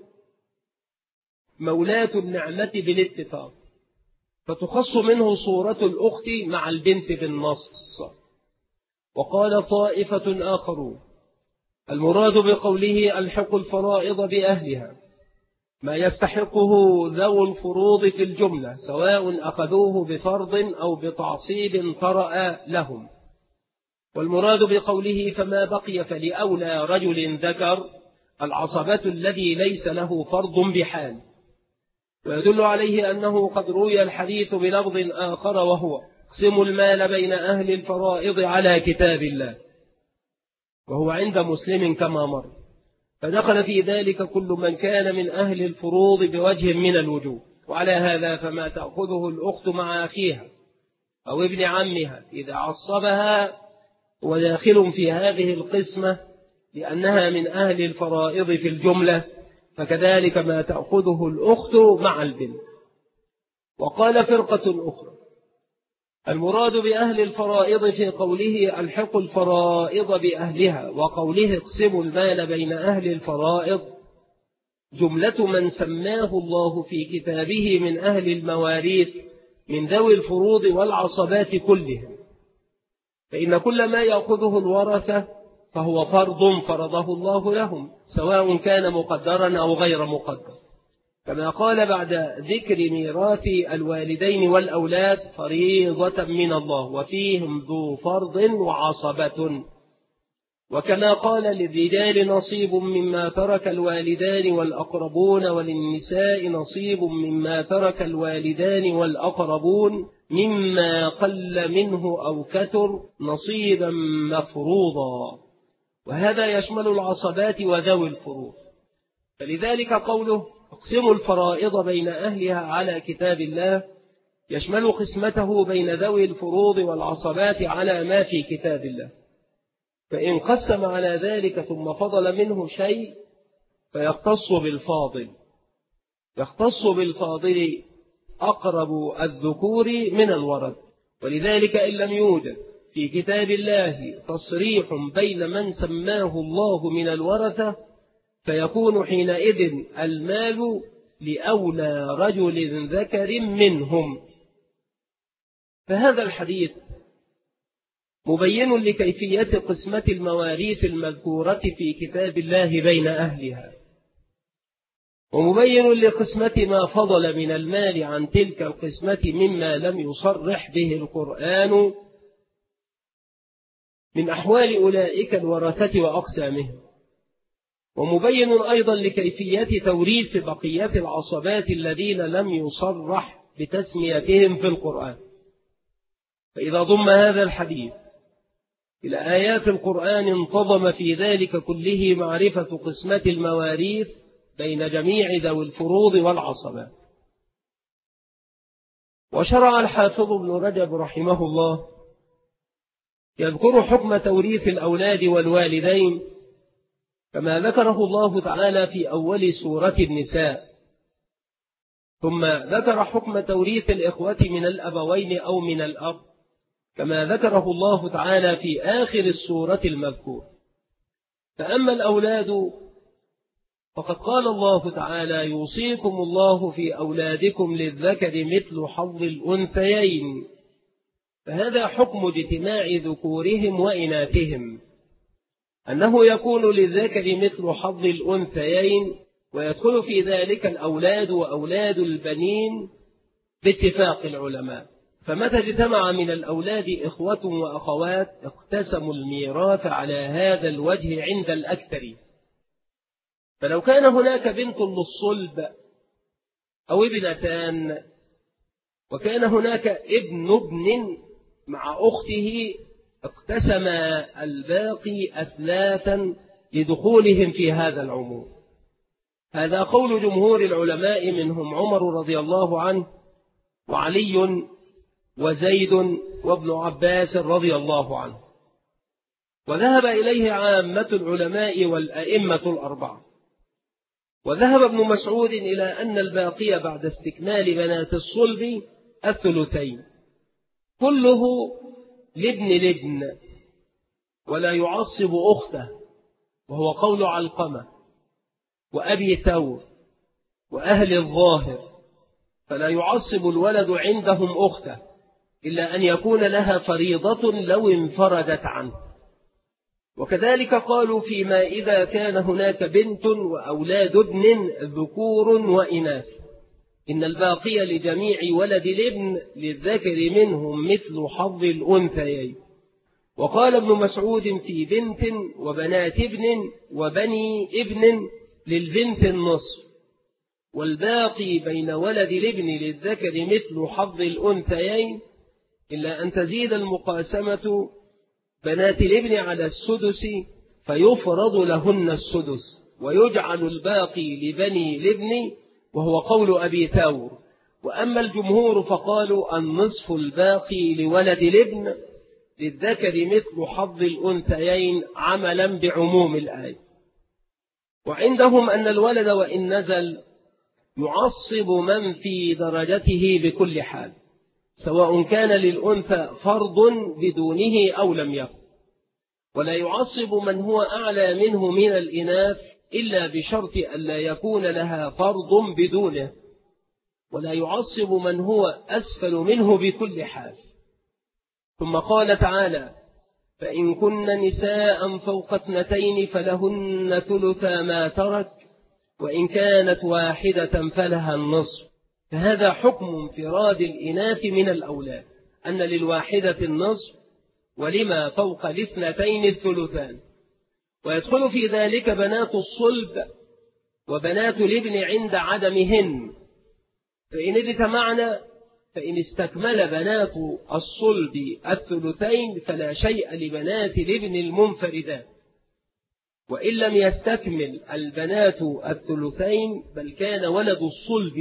مولاة النعمة بالاتفاق، فتخص منه صورة الأخت مع البنت بالنص. وقال طائفة آخرون المراد بقوله ألحق الفرائض بأهلها ما يستحقه ذو الفروض في الجملة سواء أخذوه بفرض أو بتعصيب طرأ لهم. والمراد بقوله فما بقي فلأولى رجل ذكر العصبة الذي ليس له فرض بحال، ويدل عليه أنه قد روي الحديث بلفظ آخر وهو اقسموا المال بين أهل الفرائض على كتاب الله، وهو عند مسلم كما مر، فدخل في ذلك كل من كان من أهل الفروض بوجه من الوجوه. وعلى هذا فما تأخذه الأخت مع أخيها أو ابن عمها إذا عصبها وداخل في هذه القسمة لأنها من أهل الفرائض في الجملة، فكذلك ما تأخذه الأخت مع البنت. وقال فرقة أخرى المراد بأهل الفرائض في قوله ألحق الفرائض بأهلها وقوله اقسموا المال بين أهل الفرائض جملة من سماه الله في كتابه من أهل المواريث من ذوي الفروض والعصبات كلهم، فإن كل ما يأخذه الورثة فهو فرض فرضه الله لهم سواء كان مقدرا أو غير مقدر، كما قال بعد ذكر ميراث الوالدين والأولاد فريضة من الله وفيهم ذو فرض وعصبة، وكما قال للرجال نصيب مما ترك الوالدان والأقربون وللنساء نصيب مما ترك الوالدان والأقربون مما قل منه أو كثر نصيبا مفروضا، وهذا يشمل العصبات وذوي الفروض. فلذلك قوله اقسموا الفرائض بين أهلها على كتاب الله يشمل قسمته بين ذوي الفروض والعصبات على ما في كتاب الله، فإن قسم على ذلك ثم فضل منه شيء فيختص بالفاضل، يختص بالفاضل أقرب الذكور من الورد. ولذلك إن لم يوجد في كتاب الله تصريح بين من سماه الله من الورثة فيكون حينئذ المال لأولى رجل ذكر منهم. فهذا الحديث مبين لكيفية قسمة المواريث المذكورة في كتاب الله بين أهلها، ومبين لقسمة ما فضل من المال عن تلك القسمة مما لم يصرح به القرآن من أحوال أولئك الورثة وأقسامهم، ومبين أيضا لكيفية توريث بقية العصبات الذين لم يصرح بتسميتهم في القرآن. فإذا ضم هذا الحديث إلى آيات القرآن انتظم في ذلك كله معرفة قسمة المواريث بين جميع ذوي الفروض والعصبات. وشرع الحافظ ابن رجب رحمه الله يذكر حكم توريث الأولاد والوالدين كما ذكره الله تعالى في أول سورة النساء، ثم ذكر حكم توريث الإخوة من الأبوين أو من الأب كما ذكره الله تعالى في آخر السورة المذكور. فأما الأولاد فقد قال الله تعالى يوصيكم الله في أولادكم للذكر مثل حظ الأنثيين، فهذا حكم اجتماع ذكورهم وإناثهم، أنه يكون للذكر مثل حظ الأنثيين، ويدخل في ذلك الأولاد وأولاد البنين باتفاق العلماء. فمتى اجتمع من الأولاد إخوة وأخوات اقتسموا الميراث على هذا الوجه عند الأكثر. فلو كان هناك بنت للصلب أو ابنتان وكان هناك ابن مع أخته اقتسم الباقي أثلاثا لدخولهم في هذا العموم. هذا قول جمهور العلماء منهم عمر رضي الله عنه وعلي وزيد وابن عباس رضي الله عنه، وذهب إليه عامة العلماء والأئمة الأربعة. وذهب ابن مسعود إلى أن الباقي بعد استكمال بنات الصلب الثلثين كله لابن ولا يعصب أخته، وهو قول علقمة وأبي ثور وأهل الظاهر، فلا يعصب الولد عندهم أخته إلا أن يكون لها فريضة لو انفردت عنه. وكذلك قالوا فيما إذا كان هناك بنت وأولاد ابن ذكور وإناث إن الباقي لجميع ولد الابن للذكر منهم مثل حظ الأنثيين. وقال ابن مسعود في بنت وبنات ابن وبني ابن للبنت النصف، والباقي بين ولد الابن للذكر مثل حظ الأنثيين إلا أن تزيد المقاسمة بنات الابن على السدس فيفرض لهن السدس، ويجعل الباقي لبني الابن، وهو قول أبي ثور. وأما الجمهور فقالوا النصف الباقي لولد الابن للذكر مثل حظ الأنثيين عملا بعموم الآية. وعندهم أن الولد وإن نزل يعصب من في درجته بكل حال، سواء كان للأنثى فرض بدونه أو لم يكن، ولا يعصب من هو أعلى منه من الإناث إلا بشرط ألا يكون لها فرض بدونه، ولا يعصب من هو أسفل منه بكل حال. ثم قال تعالى: فإن كن نساء فوق 2 فلهن ثلثا ما ترك وإن كانت واحدة فلها النصف. فهذا حكم انفراد الإناث من الأولاد، أن للواحدة النصف ولما فوق 2 الثلثان. ويدخل في ذلك بنات الصلب وبنات الابن عند عدمهن، فإن اجتمعن فإن استكمل بنات الصلب الثلثين فلا شيء لبنات الابن المنفردات، وإن لم يستكمل البنات الثلثين بل كان ولد الصلب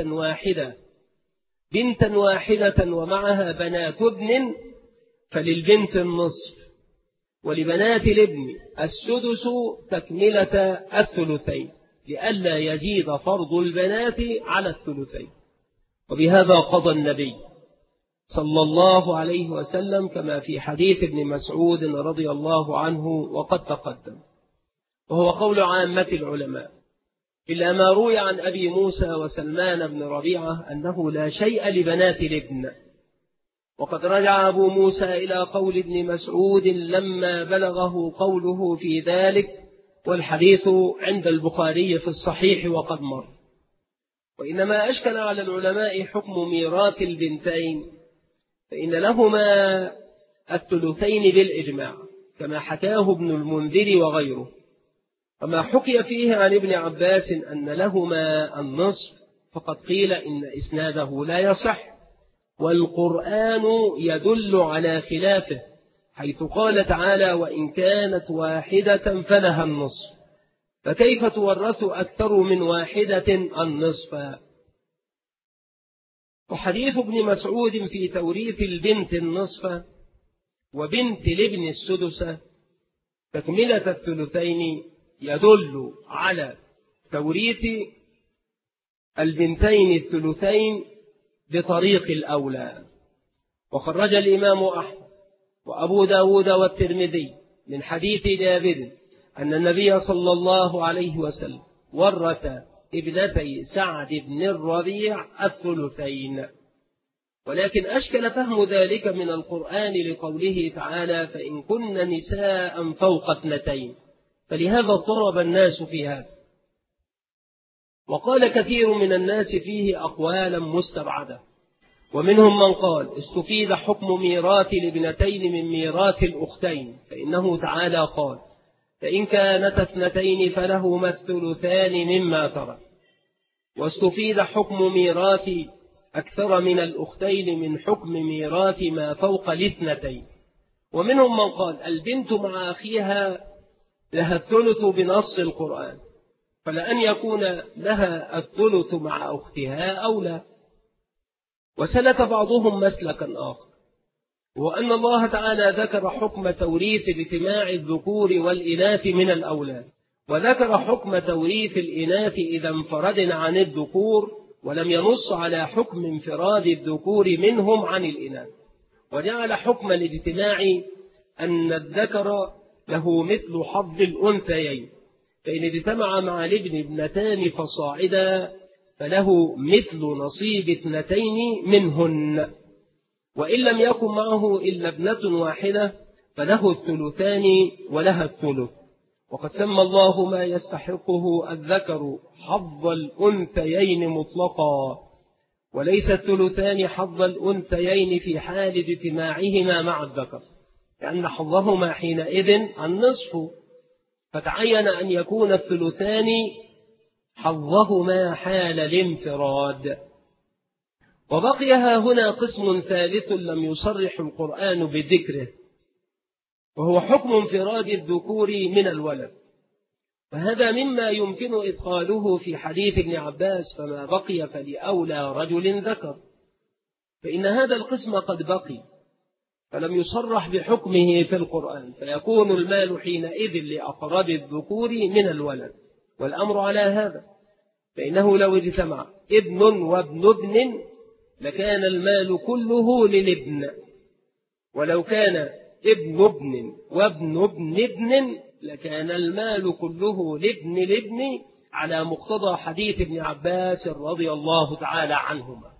بنتا واحدة ومعها بنات ابن فللبنت النصف، ولبنات الابن السدس تكملة الثلثين لئلا يزيد فرض البنات على الثلثين. وبهذا قضى النبي صلى الله عليه وسلم كما في حديث ابن مسعود رضي الله عنه وقد تقدم، وهو قول عامة العلماء، إلا ما روي عن أبي موسى وسلمان بن ربيعة أنه لا شيء لبنات الابن. وقد رجع أبو موسى إلى قول ابن مسعود لما بلغه قوله في ذلك، والحديث عند البخاري في الصحيح وقد مر. وإنما أشكل على العلماء حكم ميراث البنتين، فإن لهما الثلثين بالإجماع كما حكاه ابن المنذر وغيره. وما حكي فيه عن ابن عباس أن لهما النصف فقد قيل إن إسناده لا يصح، والقرآن يدل على خلافه، حيث قال تعالى: وإن كانت واحدة فلها النصف، فكيف تورث أكثر من واحدة النصف؟ وحديث ابن مسعود في توريث البنت النصف وبنت الابن السدس تكملة الثلثين يدل على توريث البنتين الثلثين بطريق الأولى. وخرج الإمام أحمد وأبو داود والترمذي من حديث جابر أن النبي صلى الله عليه وسلم ورث ابنتي سعد بن الربيع الثلثين. ولكن أشكل فهم ذلك من القرآن لقوله تعالى: فإن كن نساء فوق 2، فلهذا اضطرب الناس في هذا. وقال كثير من الناس فيه أقوالا مستبعدة، ومنهم من قال استفيد حكم ميراث الابنتين من ميراث الأختين، فإنه تعالى قال: فإن كانت 2 فلهما الثلثان مما ترك. واستفيد حكم ميراث أكثر من الأختين من حكم ميراث ما فوق 2، ومنهم من قال البنت مع أخيها لها الثلث بنص القرآن، فلأن يكون لها الثلث مع أختها أولى. وسلك بعضهم مسلكا آخر، وأن الله تعالى ذكر حكم توريث اجتماع الذكور والإناث من الأولاد، وذكر حكم توريث الإناث إذا انفردن عن الذكور، ولم ينص على حكم انفراد الذكور منهم عن الإناث، وجعل حكم الاجتماع أن الذكر له مثل حظ الأنثيين، فإن اجتمع مع الابن ابنتان فصاعدا فله مثل نصيب اثنتين منهن، وإن لم يكن معه إلا ابنة واحدة فله الثلثان ولها الثلث. وقد سمى الله ما يستحقه الذكر حظ الأنثيين مطلقا، وليس الثلثان حظ الأنثيين في حال اجتماعهما مع الذكر، لأن حظهما حينئذ النصف، فتعين أن يكون الثلثان حظهما حال الانفراد. وبقي هنا قسم ثالث لم يصرح القرآن بذكره، وهو حكم انفراد الذكور من الولد، فهذا مما يمكن إدخاله في حديث ابن عباس فما بقي فلأولى رجل ذكر، فإن هذا القسم قد بقي فلم يصرح بحكمه في القرآن، فيكون المال حينئذ لأقرب الذكور من الولد، والأمر على هذا، فإنه لو اجتمع ابن وابن ابن لكان المال كله للابن، ولو كان ابن ابن وابن ابن ابن لكان المال كله لابن الابن، على مقتضى حديث ابن عباس رضي الله تعالى عنهما.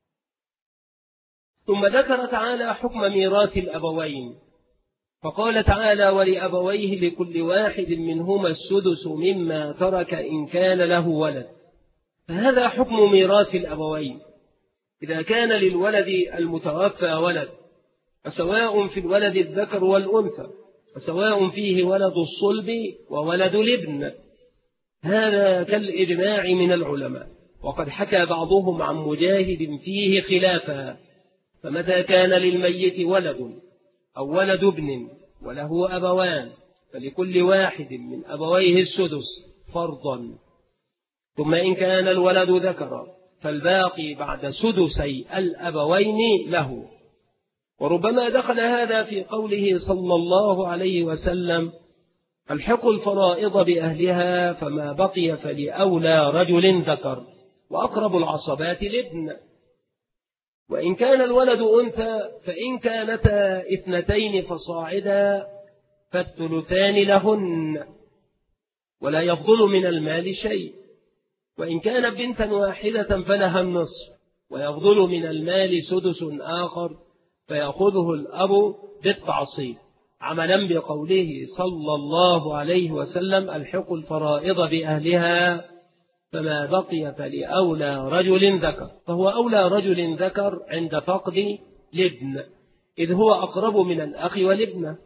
ثم ذكر تعالى حكم ميراث الأبوين، فقال تعالى ولأبويه لكل واحد منهما السدس مما ترك إن كان له ولد، فهذا حكم ميراث الأبوين إذا كان للولد المتوفى ولد، فسواء في الولد الذكر والأنثى، فسواء فيه ولد الصلب وولد الابن، هذا كالإجماع من العلماء. وقد حكى بعضهم عن مجاهد فيه خلافا، فمتى كان للميت ولد أو ولد ابن وله أبوان فلكل واحد من أبويه السدس فرضا، ثم إن كان الولد ذكر فالباقي بعد سدسي الأبوين له. وربما دخل هذا في قوله صلى الله عليه وسلم الحقوا الفرائض بأهلها فما بقي فلأولى رجل ذكر، وأقرب العصبات الابن. وإن كان الولد أنثى فإن كانتا اثنتين فصاعدا فالثلثان لهن ولا يفضل من المال شيء، وإن كانت بنتا واحدة فلها النصف ويفضل من المال سدس آخر فيأخذه الأب بالتعصيب، عملا بقوله صلى الله عليه وسلم الحقوا الفرائض بأهلها فما بقي فلأولى رجل ذكر، فهو أولى رجل ذكر عند فقد الابن، إذ هو أقرب من الأخ والابنة،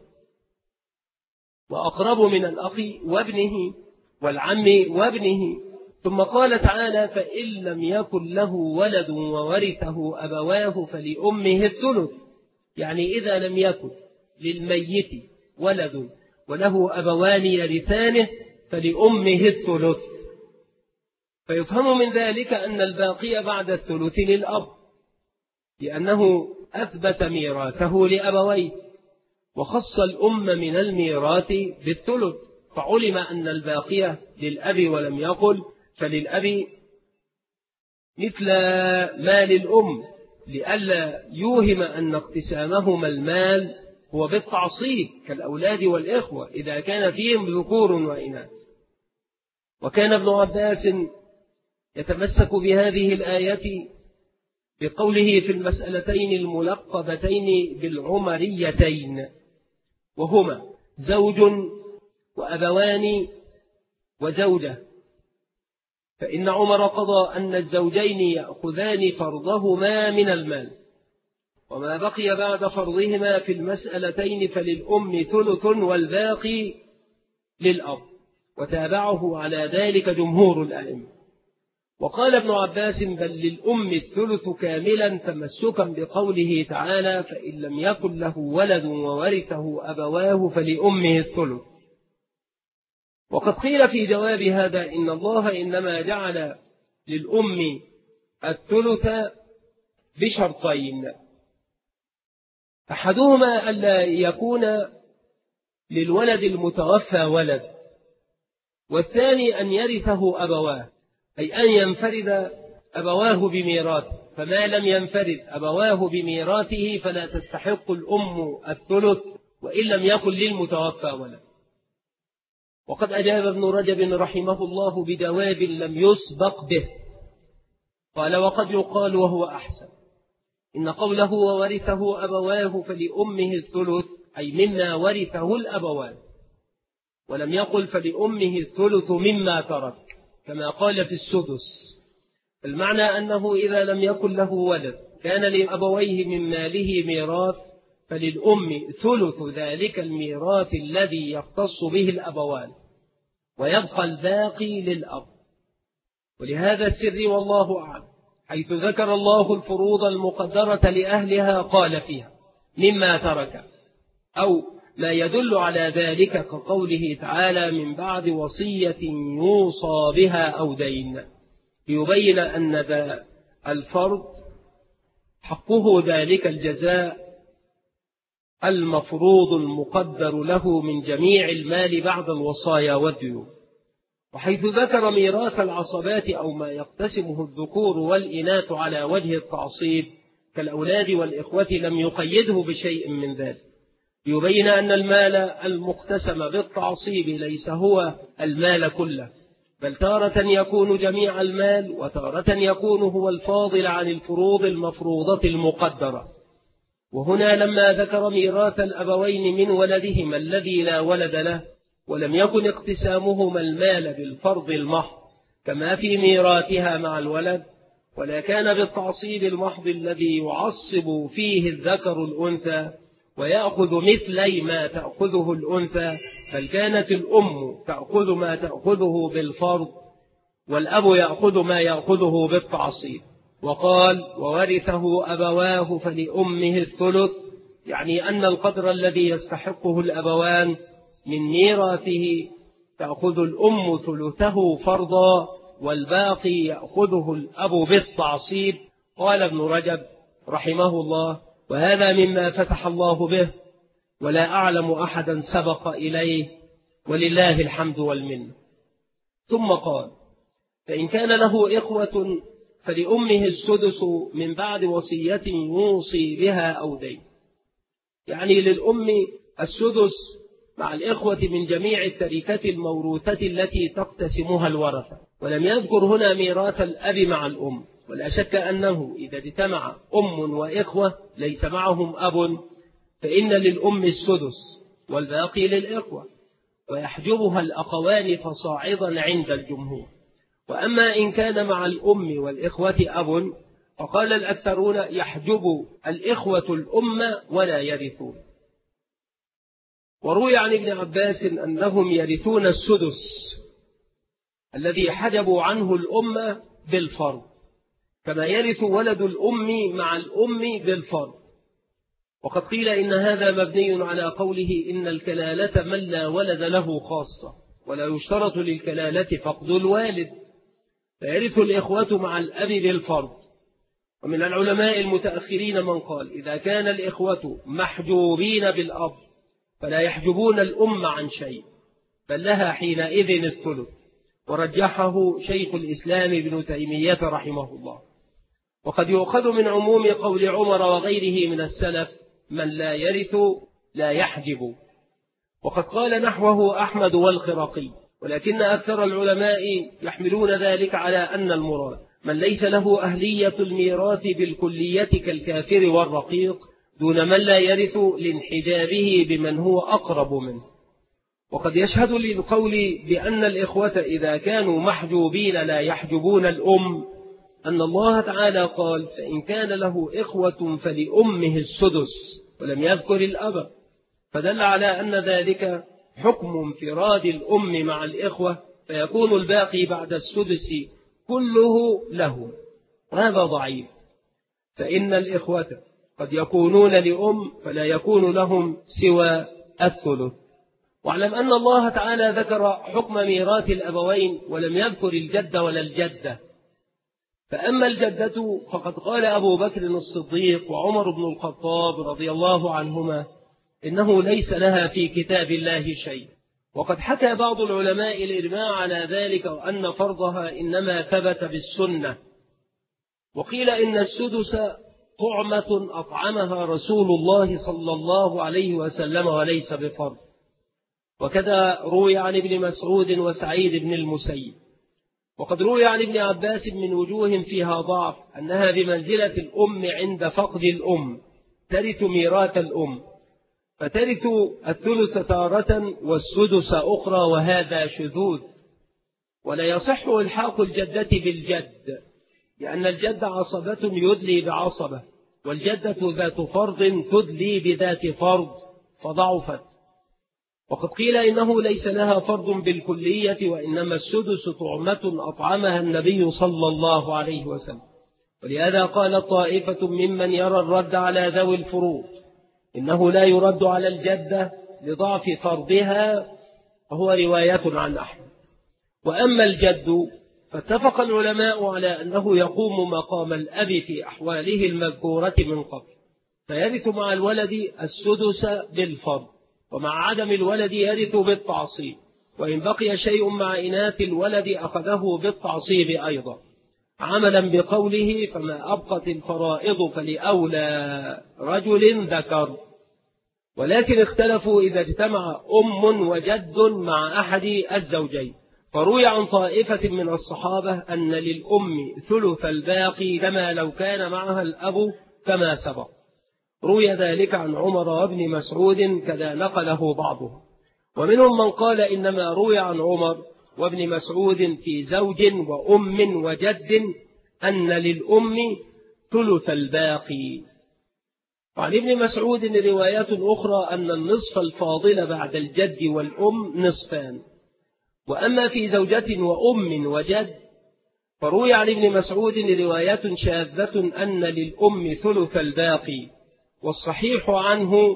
وأقرب من الأخ وابنه والعم وابنه. ثم قال تعالى فإن لم يكن له ولد وورثه أبواه فلأمه الثلث، يعني إذا لم يكن للميت ولد وله أبوان يرثانه فلأمه الثلث. فيفهم من ذلك أن الباقي بعد الثلث للأب، لأنه أثبت ميراثه لأبويه، وخص الأم من الميراث بالثلث، فعلم أن الباقي للأب ولم يقل فللأب مثل مال الأم، لئلا يوهم أن اقتسامهما المال هو بالتعصيب كالأولاد والإخوة إذا كان فيهم ذكور وإناث. وكان ابن عباس يتمسك بهذه الآية بقوله في المسألتين الملقبتين بالعمريتين، وهما زوج وأبوان وزوجة، فإن عمر قضى أن الزوجين يأخذان فرضهما من المال، وما بقي بعد فرضهما في المسألتين فللأم ثلث والباقي للأب، وتابعه على ذلك جمهور الأئمة. وقال ابن عباس بل للأم الثلث كاملا تمسكا بقوله تعالى فإن لم يكن له ولد وورثه أبواه فلأمه الثلث. وقد قيل في جواب هذا إن الله إنما جعل للأم الثلث بشرطين: أحدهما ألا يكون للولد المتوفى ولد، والثاني أن يرثه أبواه، أي أن ينفرد أبواه بميراثه، فما لم ينفرد أبواه بميراثه فلا تستحق الأم الثلث وإن لم يكن للمتوفى ولد. وقد أجاب ابن رجب رحمه الله بجواب لم يسبق به، قال وقد يقال وهو أحسن إن قوله وورثه أبواه فلأمه الثلث أي مما ورثه الأبوان، ولم يقل فلأمه الثلث مما ترك كما قال في السدس. المعنى أنه إذا لم يكن له ولد كان لأبويه من ماله ميراث فللأم ثلث ذلك الميراث الذي يختص به الأبوان، ويبقى الباقي للأب. ولهذا السر والله أعلم حيث ذكر الله الفروض المقدرة لأهلها قال فيها مما ترك، أو ما يدل على ذلك كقوله تعالى من بعد وصية يوصى بها أو دين، ليبين أن ذا الفرض حقه ذلك الجزاء المفروض المقدر له من جميع المال بعد الوصايا والديون. وحيث ذكر ميراث العصبات أو ما يقتسمه الذكور والإناث على وجه التعصيب كالأولاد والإخوة لم يقيده بشيء من ذلك، ليبين أن المال المقتسم بالتعصيب ليس هو المال كله، بل تارة يكون جميع المال وتارة يكون هو الفاضل عن الفروض المفروضة المقدرة. وهنا لما ذكر ميراث الأبوين من ولدهما الذي لا ولد له ولم يكن اقتسامهما المال بالفرض المحض كما في ميراثها مع الولد، ولا كان بالتعصيب المحض الذي يعصب فيه الذكر الأنثى ويأخذ مثلي ما تأخذه الأنثى، بل كانت الأم تأخذ ما تأخذه بالفرض والأب يأخذ ما يأخذه بالتعصيب. وقال وورثه أبواه فلأمه الثلث، يعني أن القدر الذي يستحقه الأبوان من ميراثه تأخذ الأم ثلثه فرضا والباقي يأخذه الأب بالتعصيب. قال ابن رجب رحمه الله وهذا مما فتح الله به ولا أعلم أحدا سبق إليه ولله الحمد والمنة. ثم قال فإن كان له إخوة فلأمه السدس من بعد وصية يوصي بها أو دين، يعني للأم السدس مع الإخوة من جميع التركة الموروثة التي تقتسمها الورثة. ولم يذكر هنا ميراث الأب مع الأم، ولا شك أنه إذا اجتمع أم وإخوة ليس معهم أب فإن للأم السدس والباقي للإخوة، ويحجبها الأخوان فصاعدا عند الجمهور. وأما إن كان مع الأم والإخوة أب فقال الأكثرون يحجب الإخوة الأم ولا يرثون. وروي عن ابن عباس أنهم يرثون السدس الذي حجبوا عنه الأم بالفرض، كما يرث ولد الأم مع الأم بالفرض. وقد قيل إن هذا مبني على قوله إن الكلالة من لا ولد له خاصة، ولا يشترط للكلالة فقد الوالد، فيرث الإخوة مع الأب بالفرض. ومن العلماء المتأخرين من قال إذا كان الإخوة محجوبين بالأب فلا يحجبون الأم عن شيء، بل لها حينئذ الثلث، ورجحه شيخ الإسلام ابن تيمية رحمه الله. وقد يؤخذ من عموم قول عمر وغيره من السلف من لا يرث لا يحجب، وقد قال نحوه أحمد والخرقي، ولكن أكثر العلماء يحملون ذلك على أن المراد من ليس له أهلية الميراث بالكلية كالكافر والرقيق دون من لا يرث لانحجابه بمن هو أقرب منه. وقد يشهد للقول بأن الإخوة إذا كانوا محجوبين لا يحجبون الأم أن الله تعالى قال فإن كان له إخوة فلأمه السدس ولم يذكر الأب، فدل على أن ذلك حكم انفراد الأم مع الإخوة، فيكون الباقي بعد السدس كله له، وهذا ضعيف، فإن الإخوة قد يكونون لأم فلا يكون لهم سوى الثلث. واعلم أن الله تعالى ذكر حكم ميراث الأبوين ولم يذكر الجد ولا الجدة. فأما الجدة فقد قال أبو بكر الصديق وعمر بن الخطاب رضي الله عنهما إنه ليس لها في كتاب الله شيء، وقد حكى بعض العلماء الإجماع على ذلك وأن فرضها إنما ثبت بالسنة. وقيل إن السدس طعمة أطعمها رسول الله صلى الله عليه وسلم وليس بفرض. وكذا روي عن ابن مسعود وسعيد بن المسيب. وقد روي عن ابن عباس من وجوه فيها ضعف أنها بمنزلة الأم عند فقد الأم، ترث ميراث الأم، فترث الثلث تارة والسدس أخرى، وهذا شذوذ. ولا يصح إلحاق الجدة بالجد، لأن الجد عصبة يدلي بعصبة، والجدة ذات فرض تدلي بذات فرض فضعفت. وقد قيل إنه ليس لها فرض بالكلية، وإنما السدس طعمة أطعمها النبي صلى الله عليه وسلم. ولهذا قال طائفة ممن يرى الرد على ذوي الفروض إنه لا يرد على الجدة لضعف فرضها، وهو رواية عن أحمد. وأما الجد فاتفق العلماء على أنه يقوم مقام الأب في أحواله المذكورة من قبل، فيرث مع الولد السدس بالفرض، ومع عدم الولد يرث بالتعصيب، وإن بقي شيء مع إناث الولد أخذه بالتعصيب أيضا، عملا بقوله فما أبقت الفرائض فلأولى رجل ذكر. ولكن اختلفوا إذا اجتمع أم وجد مع أحد الزوجين، فروي عن طائفة من الصحابة أن للأم ثلث الباقي كما لو كان معها الأب كما سبق. روي ذلك عن عمر وابن مسعود كذا نقله بعضهم. ومنهم من قال إنما روي عن عمر وابن مسعود في زوج وأم وجد أن للأم ثلث الباقي. وعن ابن مسعود روايات أخرى أن النصف الفاضل بعد الجد والأم نصفان. وأما في زوجة وأم وجد فروي عن ابن مسعود روايات شاذة أن للأم ثلث الباقي، والصحيح عنه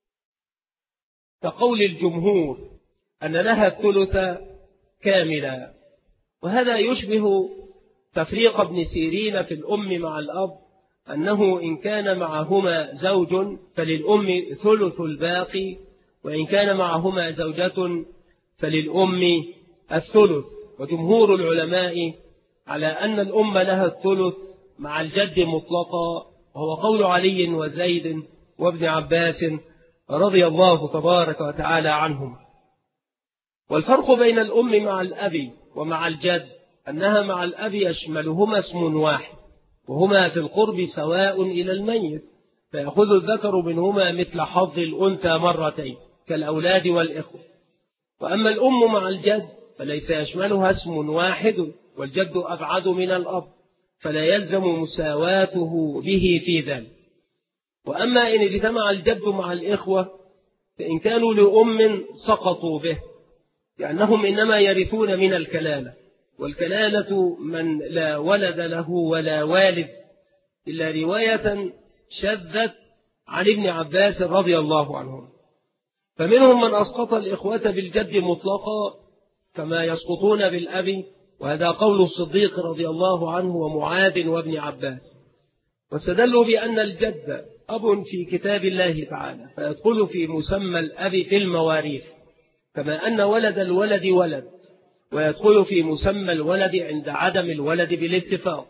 كقول الجمهور أن لها الثلث كاملا. وهذا يشبه تفريق ابن سيرين في الأم مع الأب، أنه إن كان معهما زوج فللأم ثلث الباقي، وإن كان معهما زوجة فللأم الثلث. وجمهور العلماء على أن الأم لها الثلث مع الجد مطلقا، وهو قول علي وزيد وابن عباس رضي الله تبارك وتعالى عنهم. والفرق بين الأم مع الأب ومع الجد أنها مع الأب يشملهما اسم واحد، وهما في القرب سواء إلى الميت، فيأخذ الذكر منهما مثل حظ الأنثى مرتين كالأولاد والإخوة. وأما الأم مع الجد فليس يشملها اسم واحد، والجد أبعد من الأب، فلا يلزم مساواته به في ذلك. وأما إن اجتمع الجد مع الإخوة فإن كانوا لأم سقطوا به، لأنهم إنما يرثون من الكلالة، والكلالة من لا ولد له ولا والد، إلا رواية شذت عن ابن عباس رضي الله عنهم. فمنهم من أسقط الإخوة بالجد مطلقا كما يسقطون بالأب، وهذا قول الصديق رضي الله عنه ومعاذ وابن عباس. واستدلوا بأن الجد أب في كتاب الله تعالى، فيدخل في مسمى الأب في المواريث، كما أن ولد الولد ولد، ويدخل في مسمى الولد عند عدم الولد بالاتفاق.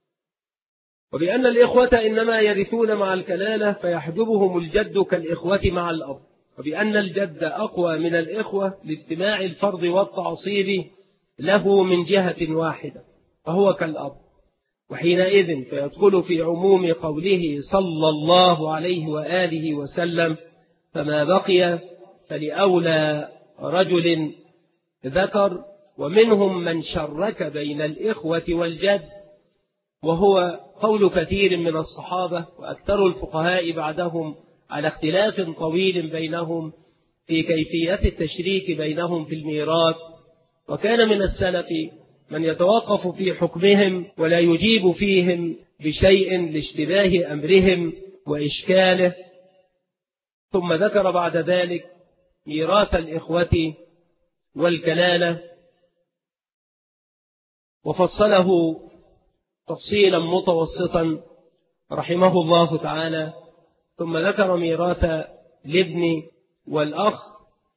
وبأن الإخوة إنما يرثون مع الكلالة فيحجبهم الجد كالإخوة مع الأب، وبأن الجد أقوى من الإخوة لاجتماع الفرض والتعصيب له من جهة واحدة، فهو كالأب، وحينئذ فيدخل في عموم قوله صلى الله عليه وآله وسلم فما بقي فلأولى رجل ذكر. ومنهم من شرك بين الإخوة والجد، وهو قول كثير من الصحابة وأكثر الفقهاء بعدهم على اختلاف طويل بينهم في كيفية التشريك بينهم في الميراث. وكان من السلف من يتوقف في حكمهم ولا يجيب فيهم بشيء لاشتباه أمرهم وإشكاله. ثم ذكر بعد ذلك ميراث الإخوة والكلالة وفصله تفصيلا متوسطا رحمه الله تعالى. ثم ذكر ميراث الابن والأخ،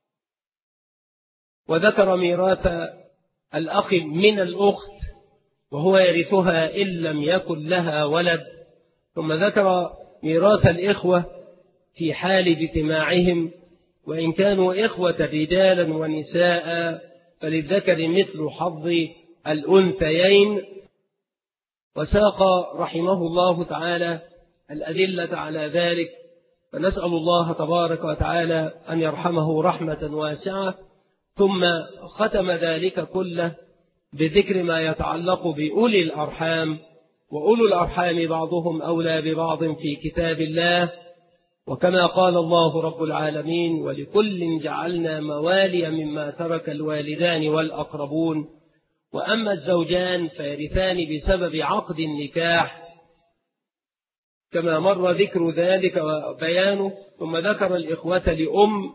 وذكر ميراث الأخ من الأخت وهو يرثها إن لم يكن لها ولد. ثم ذكر ميراث الإخوة في حال اجتماعهم، وإن كانوا إخوة رجالا ونساء فللذكر مثل حظ الأنثيين. وساق رحمه الله تعالى الأدلة على ذلك، فنسأل الله تبارك وتعالى أن يرحمه رحمة واسعة. ثم ختم ذلك كله بذكر ما يتعلق بأولي الأرحام، وأولو الأرحام بعضهم أولى ببعض في كتاب الله، وكما قال الله رب العالمين: ولكل جعلنا موالي مما ترك الوالدان والأقربون، وأما الزوجان فيرثان بسبب عقد النكاح، كما مر ذكر ذلك وبيانه. ثم ذكر الإخوة لأم،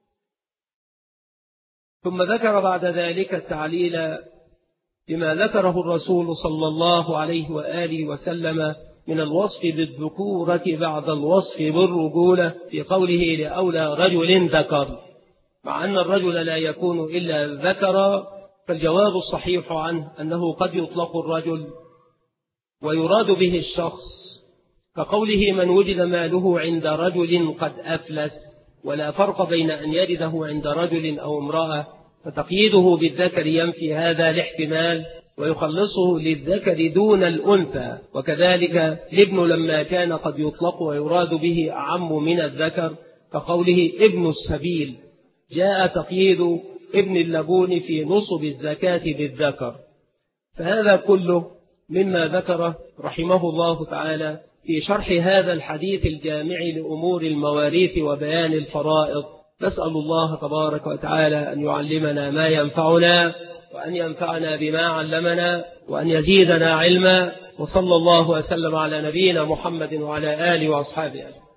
ثم ذكر بعد ذلك التعليل بما ذكره الرسول صلى الله عليه وآله وسلم من الوصف بالذكورة بعد الوصف بالرجولة في قوله: لأولى رجل ذكر، مع أن الرجل لا يكون إلا ذكرا. فالجواب الصحيح عنه أنه قد يطلق الرجل ويراد به الشخص، كقوله: من وجد ماله عند رجل قد أفلس، ولا فرق بين أن يجده عند رجل أو امرأة، فتقييده بالذكر ينفي هذا الاحتمال ويخلصه للذكر دون الأنثى. وكذلك الابن لما كان قد يطلق ويراد به أعم من الذكر، كقوله: ابن السبيل، جاء تقييد ابن اللبون في نصب الزكاة بالذكر. فهذا كله مما ذكره رحمه الله تعالى في شرح هذا الحديث الجامع لأمور المواريث وبيان الفرائض. نسأل الله تبارك وتعالى أن يعلمنا ما ينفعنا، وأن ينفعنا بما علمنا، وأن يزيدنا علما. وصلى الله وسلم على نبينا محمد وعلى آله وأصحابه أجمعين.